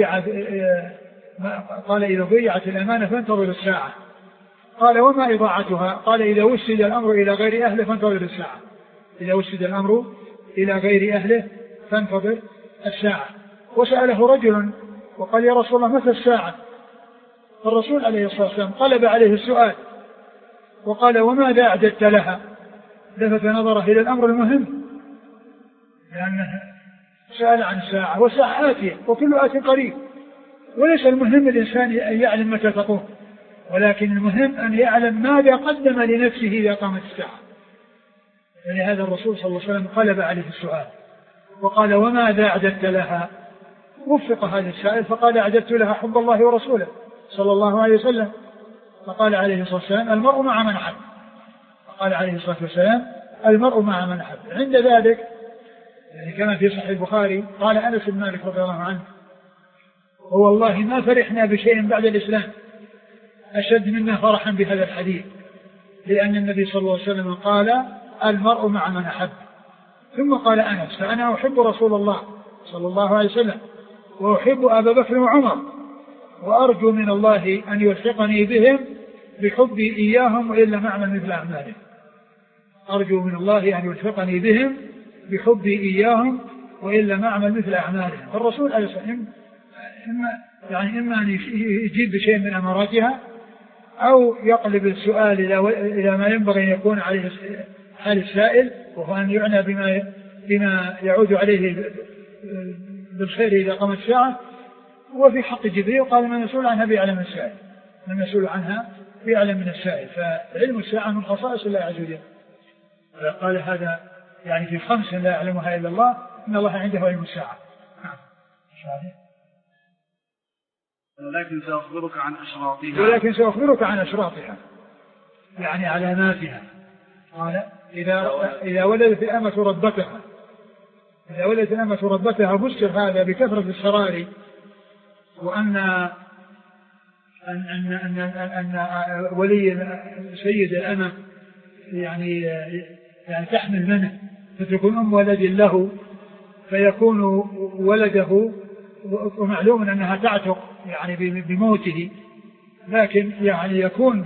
ضيعت الأمانة فانتظر الساعة. قال وما إضاعتها؟ قال إذا وسد الأمر إلى غير أهله فانتظر الساعة. إذا وسد الأمر إلى غير أهله فانتظر الساعة. وسأله رجل وقال يا رسول الله متى الساعة؟ فالرسول عليه الصلاة والسلام قلب عليه السؤال وقال وماذا أعددت لها؟ لفت نظره إلى الأمر المهم، لأنه سأل عن الساعة والساعة آتية وكل آت قريب، وليس المهم الإنسان أن يعلم متى تقوم، ولكن المهم أن يعلم ماذا قدم لنفسه إذا قامت الساعة. فلهذا الرسول صلى الله عليه وسلم قلب عليه السؤال وقال وماذا أعددت لها؟ وفق هذا السائل فقال أعددت لها حب الله ورسوله صلى الله عليه وسلم. فقال عليه الصلاة والسلام المرء مع من أحب. فقال عليه الصلاة والسلام المرء مع من أحب. عند ذلك يعني كما في صحيح البخاري قال أنس بن مالك رضي الله عنه والله ما فرحنا بشيء بعد الإسلام أشد مما فرحا بهذا الحديث، لأن النبي صلى الله عليه وسلم قال المرء مع من أحب. ثم قال أنس فأنا أحب رسول الله صلى الله عليه وسلم وأحب أبا بكر وعمر وأرجو من الله أن يوفقني بهم بحبي إياهم وإلا ما أعمل مثل أعمالهم. أرجو من الله أن يوفقني بهم بحبي إياهم وإلا ما أعمل مثل أعمالهم. فالرسول عليه الصلاة والسلام إما أن يجيب بشيء من أماراتها أو يقلب السؤال إلى ما ينبغي أن يكون عليه حال السائل، وهو أن يعنى بما يعود عليه بالخير إذا قامت الساعة. وفي حق جبريل قال من المسؤول عنها بيعلم من السائل، من المسؤول عنها بيعلم من السائل. فعلم الساعة من خصائص الله عز وجل. قال هذا يعني في 5 لا يعلمها إلا الله، إن الله عنده علم الساعة. ولكن سأخبرك عن أشراطها يعني علاماتها. قال إذا ولدت الأمة ربتها فسر هذا بكثرة السرار، وأن ولي سيد الأمة يعني تحمل منه فتكون أم ولد له فيكون ولده، ومعلوم أنها تعتق يعني بموته، لكن يعني يكون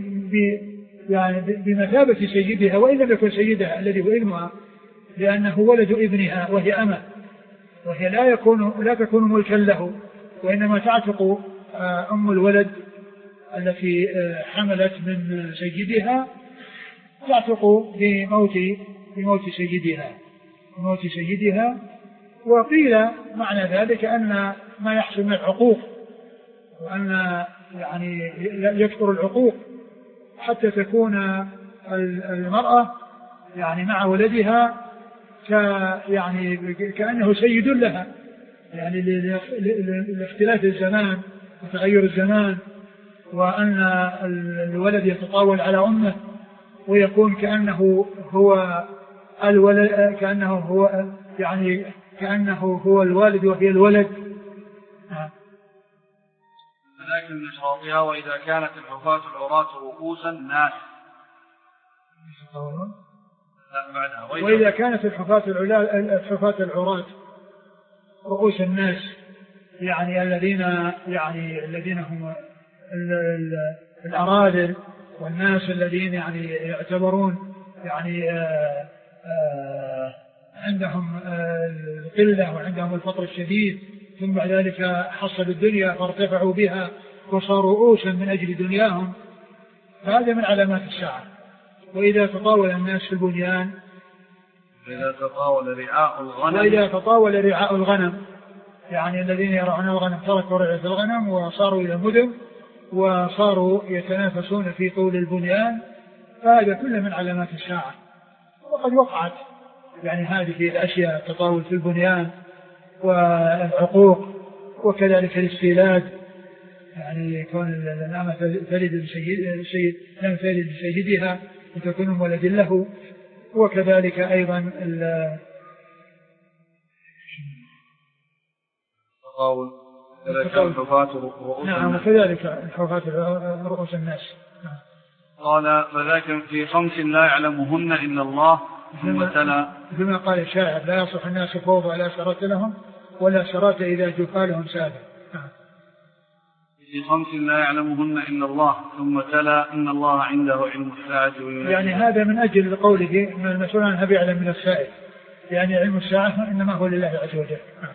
بمثابة سيدها وإن لم يكن سيدها الذي هو ابنها، لأنه ولد ابنها وهي أمة، وهي لا تكون ملكا له، وإنما تعتق أم الولد التي حملت من سيدها تعتق بموت سيدها. وقيل معنى ذلك أن ما يحصل من العقوق، وأن يعني يكثر العقوق حتى تكون المرأة يعني مع ولدها يعني كأنه سيد لها، يعني لاختلاف الزمان وتغير الزمان، وأن الولد يتطاول على أمه ويكون كأنه هو الولد، كأنه هو الوالد وهي الولد. لكن من أشراطها وإذا كانت الحفاة العراة رؤوسا ناس. وإذا كانت الحفاة العراة رؤوس الناس، يعني الذين هم الأراذل والناس الذين يعني يعتبرون يعني عندهم القلة وعندهم الفقر الشديد، ثم بعد ذلك حصلوا الدنيا فارتفعوا بها وصاروا رؤوسا من أجل دنياهم، فهذا من علامات الساعة. وإذا تطاول الناس في البنيان، وإذا تطاول رعاء الغنم، يعني الذين يرعون الغنم تركوا رعاية الغنم وصاروا إلى المدن وصاروا يتنافسون في طول البنيان، فهذا كله من علامات الساعة. وقد وقعت يعني هذه الأشياء، التطاول في البنيان والعقوق، وكذلك الاستيلاد، يعني يكون الأمة تلد بسيدها وتكون ولد له، وكذلك أيضا التطاول الحفاة رؤوس. نعم، وكذلك الحفاة رؤوس الناس. قال فذاك في 5 لا يعلمهن إلا الله ثم تلا كما قال الشاعر لا يصح الناس فوضى لا شرات لهم ولا شرات إذا جفالهم سادة. في 5 لا يعلمهن إلا الله ثم تلا إن الله عنده علم الساعة يعني هذا من أجل قوله من المسؤول عنها بيعلم من السائل، يعني علم الساعة إنما هو لله عز وجل.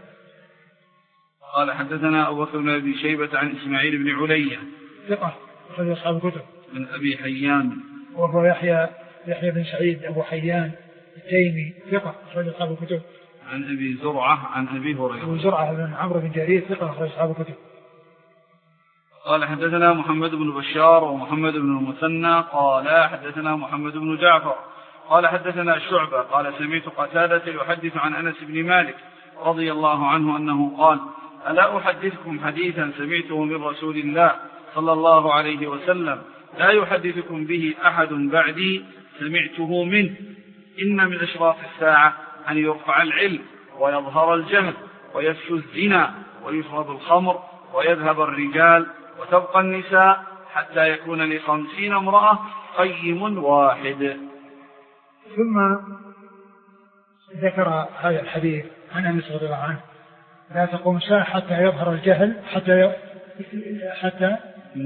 قال حدثنا أبو بكر بن أبي شيبة عن إسماعيل بن علية ثقة أخرج أصحاب الكتب من أبي حيان وهو يحيى بن سعيد أبو حيان التيمي ثقة أخرج أصحاب الكتب عن أبي زرعة عن أبي هريرة أبو زرعة بن عمرو بن جرير ثقة أخرج أصحاب الكتب. قال حدثنا محمد بن بشار ومحمد بن المثنى قال حدثنا محمد بن جعفر قال حدثنا شعبة قال سمعت قتادة يحدث عن أنس بن مالك رضي الله عنه أنه قال ألا أحدثكم حديثا سمعته من رسول الله صلى الله عليه وسلم لا يحدثكم به أحد بعدي سمعته منه إن من أشراط الساعة أن يرفع العلم ويظهر الجهل ويفشو الزنا ويشرب الخمر ويذهب الرجال وتبقى النساء حتى يكون ل50 امرأة قيم واحد. ثم ذكر هذا الحديث عن أنس رضي الله عنه لا تقوم الساعة حتى يظهر الجهل حتى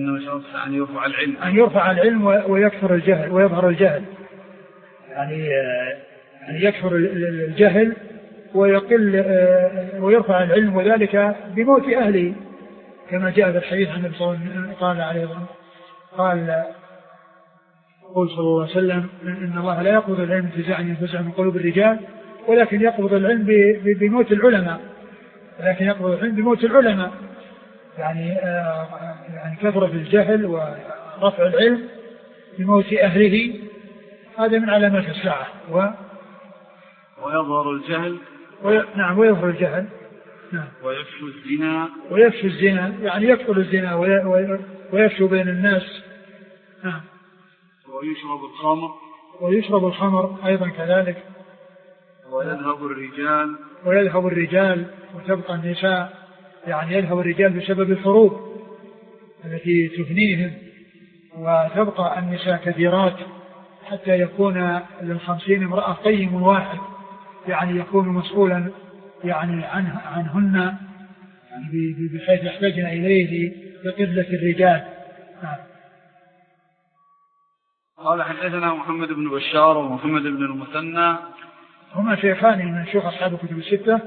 أن يرفع العلم ويكثر الجهل ويظهر الجهل، يعني يكثر الجهل ويقل ويرفع العلم وذلك بموت أهله كما جاء في الحديث عن النبي صلى الله عليه وسلم قال صلى الله عليه وسلم إن الله لا يقبض العلم انتزاعا ينتزع من قلوب الرجال ولكن يقبض العلم بموت العلماء، يعني كثرة الجهل ورفع العلم بموت أهله هذا من علامات الساعة. ويظهر الجهل نعم ويظهر الجهل نعم ويفشو الزنا يعني يكثر الزنا ويفشو بين الناس نعم ويشرب الخمر أيضا كذلك ويذهب الرجال وتبقى النساء، يعني يذهب الرجال بسبب الحروب التي تفنيهم وتبقى النساء كثيرات حتى يكون ل50 امرأة قيم واحد، يعني يكون مسؤولا يعني عنهن يعني بحيث يحتاجن إليه بقلة الرجال. قال حدثنا محمد بن بشار ومحمد بن المثنى هما شيخان من شيوخ أصحاب الكتب الستة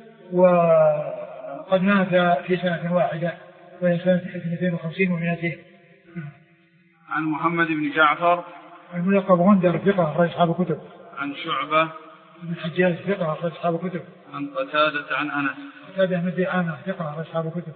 وقد مات في سنة واحدة وهي سنة 52 و200. عن محمد بن جعفر الملقب غندر ثقة أخرج أصحاب الكتب. عن شعبة بن الحجاج ثقة أخرج أصحاب الكتب. عن قتادة عن أنس قتادة بن دعامة ثقة أخرج أصحاب الكتب.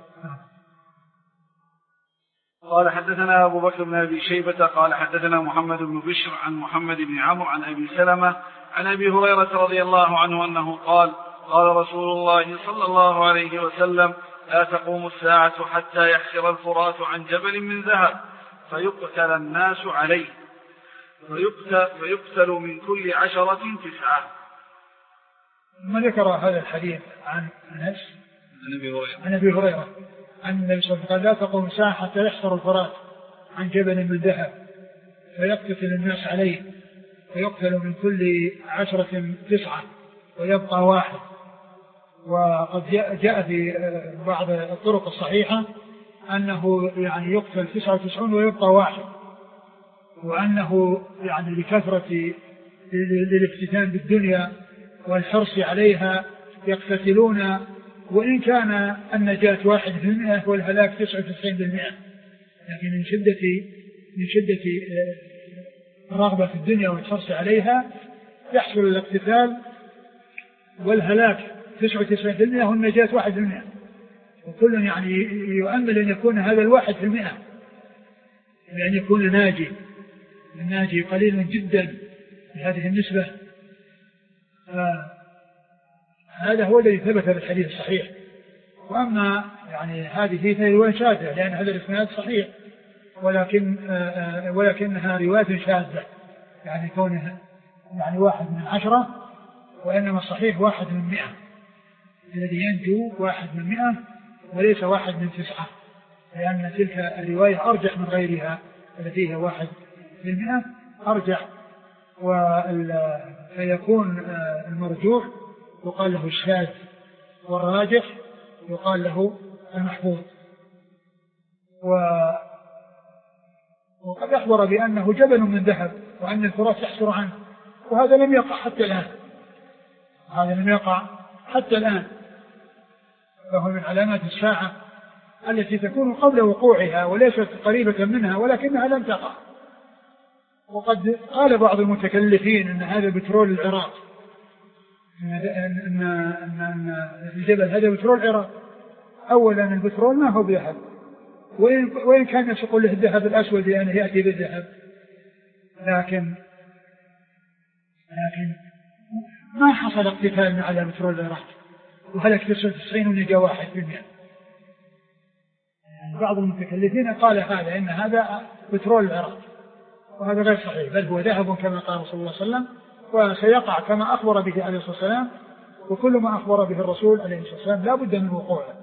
قال حدثنا أبو بكر بن أبي شيبة قال حدثنا محمد بن بشر عن محمد بن عمرو عن أبي سلمة عن أبي هريرة رضي الله عنه أنه قال قال رسول الله صلى الله عليه وسلم لا تقوم الساعة حتى يحشر الفرات عن جبل من ذهب فيقتل الناس عليه فيقتل من كل 10 9. ثم ذكر هذا الحديث عن أنس عن أبي هريرة أن النبي صلى الله عليه وسلم قال لا تقوم الساعة حتى يحشر الفرات عن جبل من ذهب فيقتل الناس عليه فيقتل من كل 10 9 ويبقى واحد. وقد جاء في بعض الطرق الصحيحة أنه يعني يقتل 99 ويبقى واحد، وأنه يعني لكثرة للافتتان بالدنيا والحرص عليها يقتتلون وإن كان النجاة 1% والهلاك 99%، لكن من شدة الرغبة في الدنيا والحرص عليها يحصل الاقتتال والهلاك 99% والنجاة 1%، وكل يعني يؤمل أن يكون هذا 1%، لأن يكون الناجي قليل جدا بهذه النسبة. هذا هو الذي ثبت في الحديث الصحيح. وأما يعني هذه فهي رواية شاذة لأن هذا الإسناد صحيح ولكنها رواية شاذة، يعني كونها يعني 1 من 10، وإنما الصحيح 1 من 100، الذي ينجو 1 من 100 وليس 1 من 9، لأن تلك الرواية أرجح من غيرها التي هي 1 بالمئة أرجح، فيكون المرجوح يقال له الشاذ، والراجح يقال له المحفوظ. وقد أخبر بأنه جبل من ذهب وأن الفرات تحسر عنه، وهذا لم يقع حتى الآن، هذا لم يقع حتى الآن، فهو من علامات الساعة التي تكون قبل وقوعها وليست قريبة منها ولكنها لم تقع. وقد قال بعض المتكلفين أن هذا بترول العراق، أن الجبل هذا بترول العراق. أولا البترول ما هو ذهب، وإن كان يقول له الذهب الأسود لأنه يأتي بالذهب، لكن ما حصل اقتتال على بترول العراق، وهلك 99 ونجا 1%. بعض المتكلفين قال هذا إن هذا بترول العراق، وهذا غير صحيح، بل هو ذهب كما قال صلى الله عليه وسلم، وسيقع كما أخبر به عليه الصلاة والسلام، وكل ما أخبر به الرسول عليه الصلاة والسلام لا بد من وقوعه.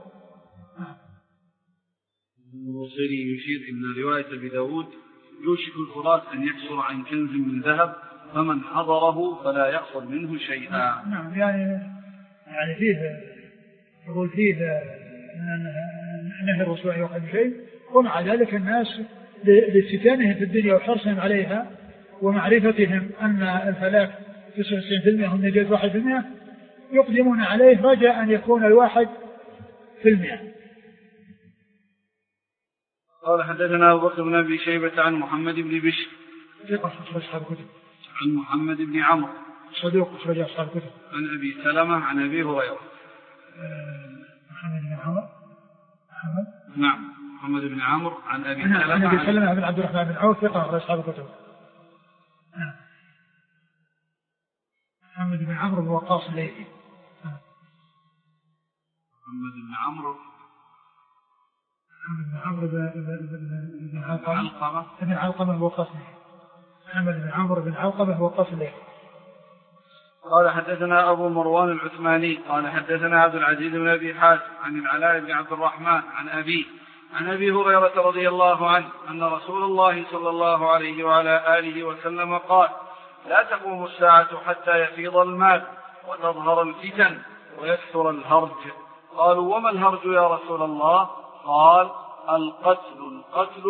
الموصلي يشير إن رواية أبي داود يوشك الفرات أن يكسر عن كنز من ذهب فمن حضره فلا يأخذ منه شيئا. نعم، يعني فيه يقول فيه نهي الرسول أن يأخذ شيء، ومع ذلك الناس لاستتانهم في الدنيا وحرصهم عليها ومعرفتهم أن الفلاك 99% والنجاة 1% يقدمون عليه رجاء أن يكون 1%. قال حدثنا أبو بكر بن أبي شيبة عن محمد بن بشر عن محمد بن عمرو صدوق أخرج أصحاب الكتب عن أبي سلمة عن أبي هريرة. محمد بن عمرو نعم، محمد بن عمرو عن أبي سلمة بن عبد الرحمن بن عوف ثقة أخرج أصحاب الكتب. محمد بن عمرو بن وقاص الليثي. محمد بن عمرو بن علقمة وقاص. محمد بن عمرو بن علقمة وقاص الليثي. قال حدثنا أبو مروان العثماني قال حدثنا عبد العزيز بن أبي حاتم عن العلاء بن عبد الرحمن عن أبي هريرة رضي الله عنه أن رسول الله صلى الله عليه وعلى آله وسلم قال: لا تقوم الساعة حتى يفيض المال وتظهر الفتن ويكثر الهرج. قالوا: وما الهرج يا رسول الله؟ قال: القتل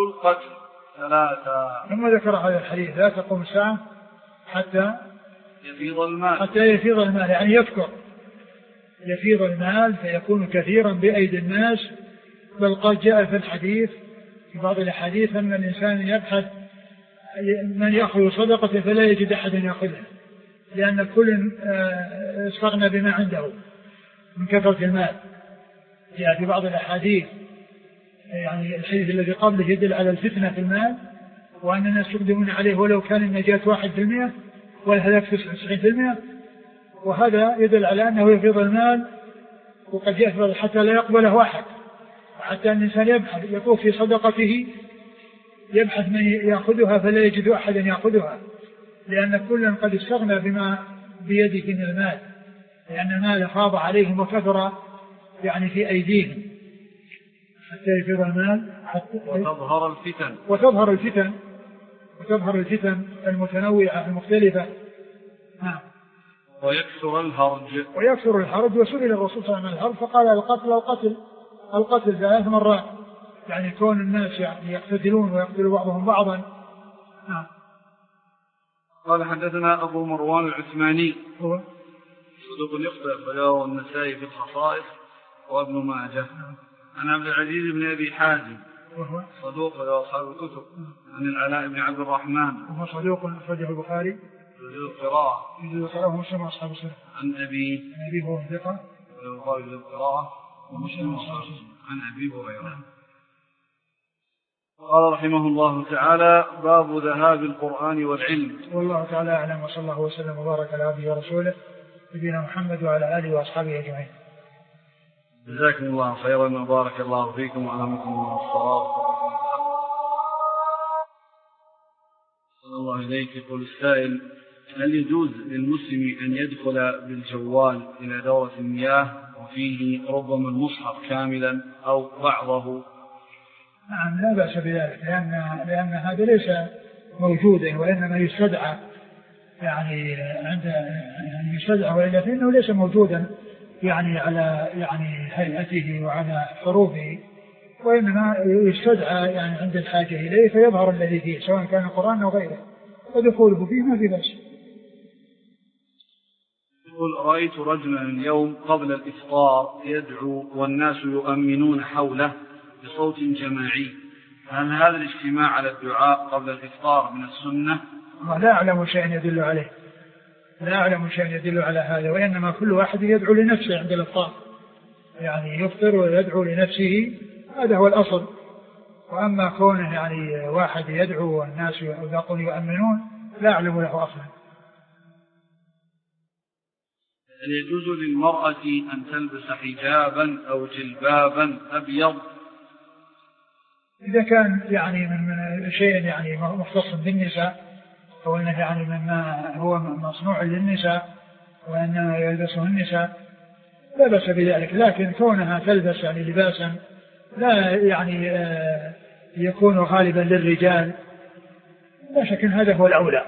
3. ثم ذكر هذا الحديث: لا تقوم الساعة حتى يفيض المال، يعني يفيض المال فيكون كثيرا بأيدي الناس. بل قد جاء في الحديث في بعض الأحاديث أن الإنسان يبحث من يأخذ صدقة فلا يجد أحد يأخذها، لأن كل استغنى بما عنده من كثرة المال. جاء في بعض الأحاديث يعني الحديث الذي قبله يدل على الفتنة في المال، وأن الناس يقدمون عليه ولو كان النجاة 1% والهلاك 99%، وهذا يدل على أنه يفيض المال وقد يفيض حتى لا يقبله أحد، وحتى أن الإنسان يبحث يطوف في صدقته يبحث من يأخذها فلا يجد أحدا يأخذها، لأن كلا قد استغنى بما بيده من المال، لأن المال خاض عليهم وكثر يعني في أيديهم حتى يفيض المال وتظهر الفتن المتنوعة المختلفة. ويكثر الهرج. وسئل الرسول صلى الله عليه وسلم الهرج فقال: القتل 3 مرات، يعني كون الناس يعني يقتتلون ويقتل بعضهم بعضا. قال حدثنا أبو مروان العثماني هو صدوق يخطئ فله النسائي في الخصائص وابن ماجه. عن عبد العزيز بن أبي حازم وهو صدوق له أصحاب الكتب. عن العلاء بن عبد الرحمن وهو صدوق أخرجه البخاري في القراءة ومسلم وأصحاب السنة. عن أبي هو ثقة البخاري في القراءة ومسلم وأصحاب السنة. عن أبي هريرة. قال رحمه الله تعالى: باب ذهاب القرآن والعلم. والله تعالى أعلم، وصلى الله وسلم وبارك على عبده ورسوله نبينا محمد وعلى آله وأصحابه أجمعين. جزاكم الله خيرا وبارك الله فيكم وعلمكم الله الصواب. صلى الله إليك. يقول السائل: هل يجوز للمسلم أن يدخل بالجوال إلى دورة المياه وفيه ربما المصحف كاملا أو بعضه؟ نعم، لا بأس بذلك، لأن هذا ليس موجودا وإنما يستدعى يعني يستدعى، وإلا فإنه ليس موجودا يعني على يعني هيئته وعلى حروفه، وإنما يستدعى يعني عند الحاجة إليه فيظهر الذي فيه سواء كان القرآن أو غيره، ودخوله فيه ما في بأس. يقول: رأيت رجلا اليوم قبل الإفطار يدعو والناس يؤمنون حوله بصوت جماعي، هل هذا الاجتماع على الدعاء قبل الإفطار من السنة؟ لا أعلم شيئا يدل عليه، لا أعلم شيئا يدل على هذا، وإنما كل واحد يدعو لنفسه عند الإفطار، يعني يفطر ويدعو لنفسه، هذا هو الأصل. وأما كونه يعني واحد يدعو والناس يقول يؤمنون لا أعلم له أصلا. هل يجوز للمرأة أن تلبس حجابا أو جلبابا أبيض؟ إذا كان يعني من شيء يعني مختص بالنساء، أو أنه يعني مما هو مصنوع للنساء وأن يلبسه النساء لا بأس بذلك، لكن كونها تلبس يعني لباسا لا يعني يكون غالبا للرجال لا شك أن هذا هو الأولى.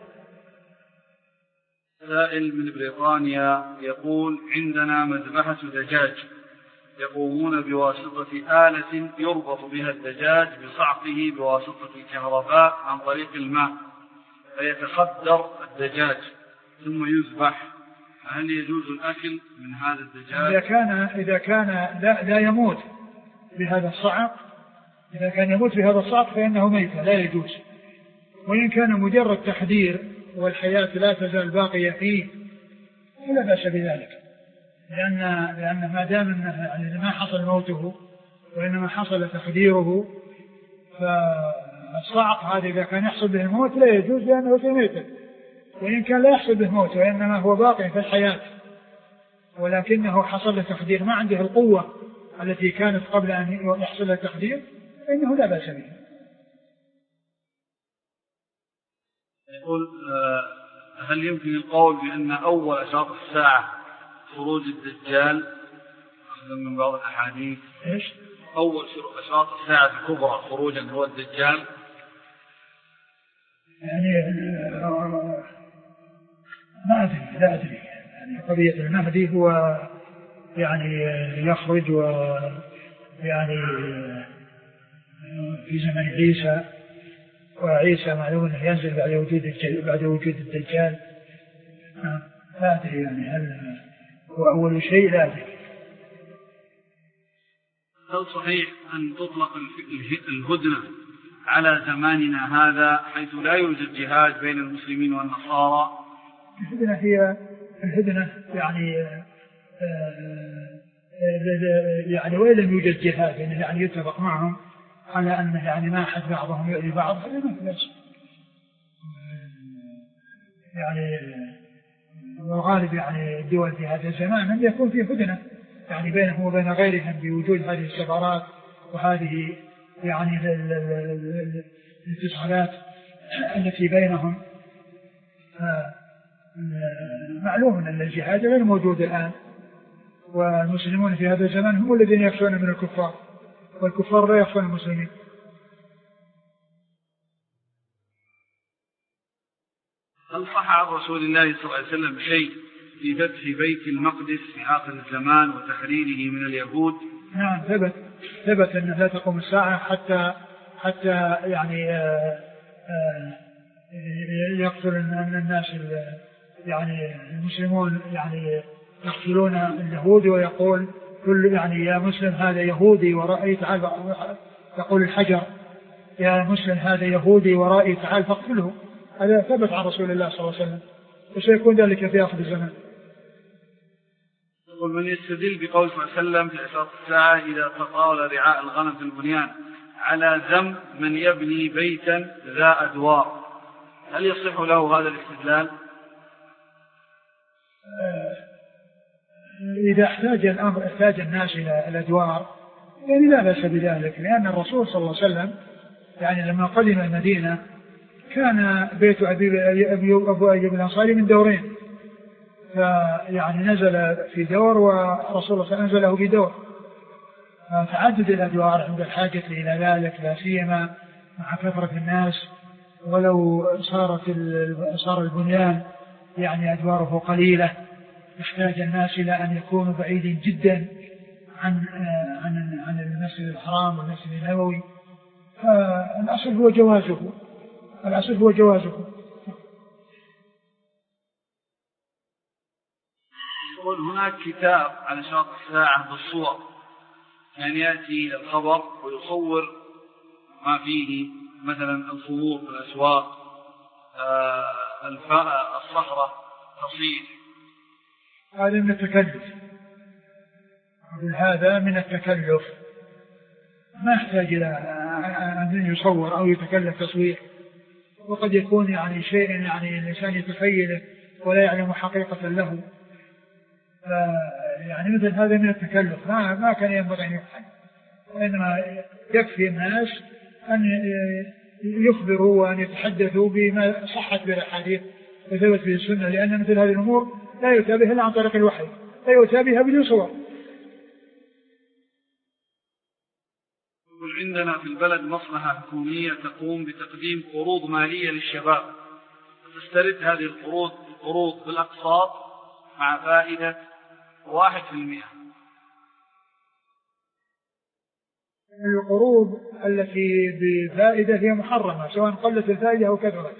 سائل من بريطانيا يقول: عندنا مذبحة دجاج، يقومون بواسطة آلة يربط بها الدجاج بصعقه بواسطة الكهرباء عن طريق الماء، فيتخدر الدجاج ثم يذبح، هل يجوز الأكل من هذا الدجاج؟ إذا كان لا يموت بهذا الصعق، إذا كان يموت بهذا الصعق فإنه ميت لا يجوز. وإن كان مجرد تحذير والحياة لا تزال باقية فيه فلا بأس بذلك، لأن ما دام يعني ما حصل موته وإنما حصل تخديره، فالصعق هذا إذا كان يحصل به الموت لا يجوز لأنه سيميت. وإن كان لا يحصل به موت وإنما هو باقي في الحياة ولكنه حصل له تخدير ما عنده القوة التي كانت قبل أن يحصل له تخدير فإنه لا بأس به. يقول: هل يمكن القول بأن أول أشراط الساعة خروج الدجال من بعض الأحاديث؟ إيش؟ أول أشراط الساعة الكبرى خروجا هو الدجال؟ يعني ما أدري، لا أدري. يعني قضية المهدي هو يعني يخرج ويعني في زمن عيسى، وعيسى معلوم أنه ينزل بعد وجود الدجال. لا أدري يعني هل هو أول شيء، لا أدري. هل صحيح أن تطلق الهدنة على زماننا هذا حيث لا يوجد جهاد بين المسلمين والنصارى؟ الهدنة هي الهدنة يعني وإن لم يوجد جهاد يعني يتفق معهم على أن يعني ما أحد بعضهم يؤذي بعض، هذا ما في بأس. يعني الغالب يعني الدول في هذا الزمان أن يكون في هدنة يعني بينهم وبين غيرهم بوجود هذه الثغرات وهذه يعني الاتصالات التي بينهم. معلوم أن الجهاد غير موجود الآن، والمسلمون في هذا الزمان هم الذين يخشون من الكفار، والكفار لا يخشون المسلمين. هل صح عن رسول الله صلى الله عليه وسلم شيء في فتح بيت المقدس في آخر الزمان وتحريره من اليهود؟ نعم ثبت أن لا تقوم الساعة حتى يعني يقتل أن الناس يعني المسلمون يعني يقتلون اليهود، ويقول كل يعني يا مسلم هذا يهودي ورأي تعال، يقول الحجر يا مسلم هذا يهودي ورأي تعال فاقتله. هذا ثبت عن رسول الله صلى الله عليه وسلم، وسيكون ذلك في آخر الزمان. يقول: من يستدل بقول صلى الله عليه وسلم في أشراط الساعة إذا تطاول رعاء الغنم في البنيان على ذم من يبني بيتا ذا أدوار، هل يصح له هذا الاستدلال؟ إذا احتاج الأمر احتاج الناس إلى الأدوار يعني لا بأس بذلك، لأن الرسول صلى الله عليه وسلم يعني لما قدم المدينة كان بيت أبو أيوب الأنصاري من دورين، فيعني نزل في دور ورسول الله نزله في دور، فتعدد الأدوار عند الحاجة إلى ذلك لا سيما مع كثرة الناس ولو صار البنيان يعني أدواره قليلة يحتاج الناس إلى أن يكونوا بعيدين جدا عن المسجد الحرام والمسجد النبوي، فالأصل هو جوازه. يقول هناك كتاب على شاطئ الساعة بالصور، يعني يأتي الخبر ويصور ما فيه مثلا الخمور في الأسواق، الصخرة تصير، هذا من التكلف. هذا من التكلف ما يحتاج إلى أن يصور أو يتكلف تصوير، وقد يكون يعني شيء يعني الإنسان يتخيله ولا يعلم حقيقة له، يعني مثل هذا من التكلف ما كان ينبغي أن يفعل، وإنما يكفي الناس أن يخبروا وأن يتحدثوا بما صحت به الأحاديث وثبت به السنة، لأن مثل هذه الأمور لا يؤتى بها إلا عن طريق الوحي، لا يؤتى بها بدون صور. عندنا في البلد مصلحة حكومية تقوم بتقديم قروض مالية للشباب، تسترد هذه القروض بالأقساط مع فائدة 1%. القروض التي بفائدة هي محرمة سواء قلت الفائدة أو كثرت،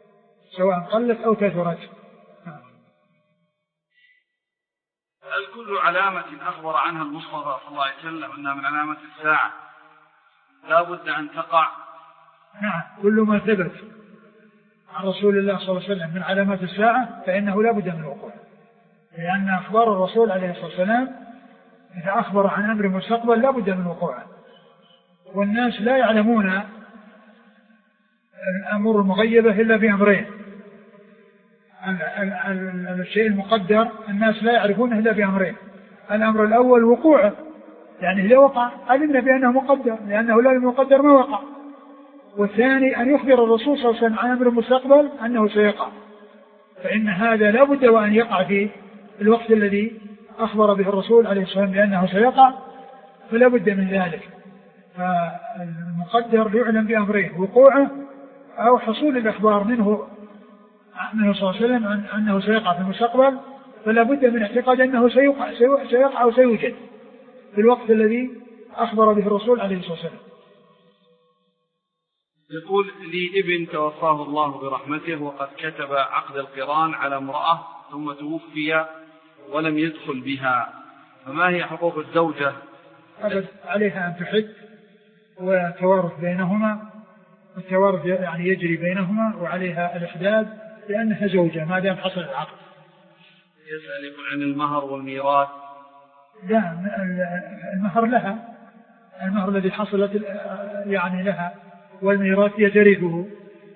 هل كل علامة أخبر عنها المصطفى صلى الله عليه وسلم أنها من علامات الساعة لا بد أن تقع؟ نعم، كل ما ثبت عن رسول الله صلى الله عليه وسلم من علامات الساعة فإنه لا بد من وقوعه، لأن أخبار الرسول عليه الصلاة والسلام إذا أخبر عن أمر مستقبل لا بد من وقوعه، والناس لا يعلمون الأمور المغيبة إلا بأمرين. الشيء المقدر الناس لا يعرفونه إلا بأمرين: الأمر الأول وقوعه، يعني إذا وقع علمنا بأنه مقدر، لأنه لا المقدر ما وقع. والثاني أن يخبر الرسول صلى الله عليه وسلم عن أمر المستقبل أنه سيقع، فإن هذا لا بد وأن يقع في الوقت الذي أخبر به الرسول عليه الصلاة والسلام بأنه سيقع، فلا بد من ذلك. فالمقدر يعلم بأمرين: وقوعه أو حصول الإخبار منه صلى الله عليه وسلم أنه سيقع في المستقبل، فلا بد من اعتقاد أنه سيقع أو سيوجد في الوقت الذي أخبر به الرسول عليه الصلاة والسلام. يقول لي ابن توفاه الله برحمته وقد كتب عقد القران على امرأة ثم توفي ولم يدخل بها، فما هي حقوق الزوجة؟ عليها أن تحد وتوارث بينهما، والتوارث يعني يجري بينهما، وعليها الإحداد لأنها زوجة ما دام حصل العقد. يسأل يقول عن المهر والميراث. لا، المهر لها، المهر الذي حصلت يعني لها، والميراث يترثه.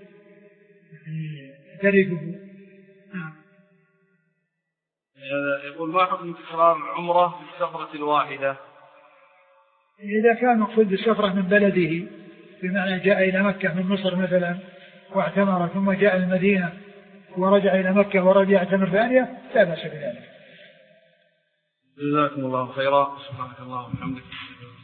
يقول ما حكم تكرار العمرة في السفرة الواحدة؟ إذا كان مقصود بالسفرة من بلده، بمعنى جاء إلى مكة من مصر مثلا واعتمر، ثم جاء المدينة ورجع إلى مكة ورجع يعتمر ثانية، لا بأس بذلك. جزاكم الله خيرا، سبحانك اللهم وبحمدك.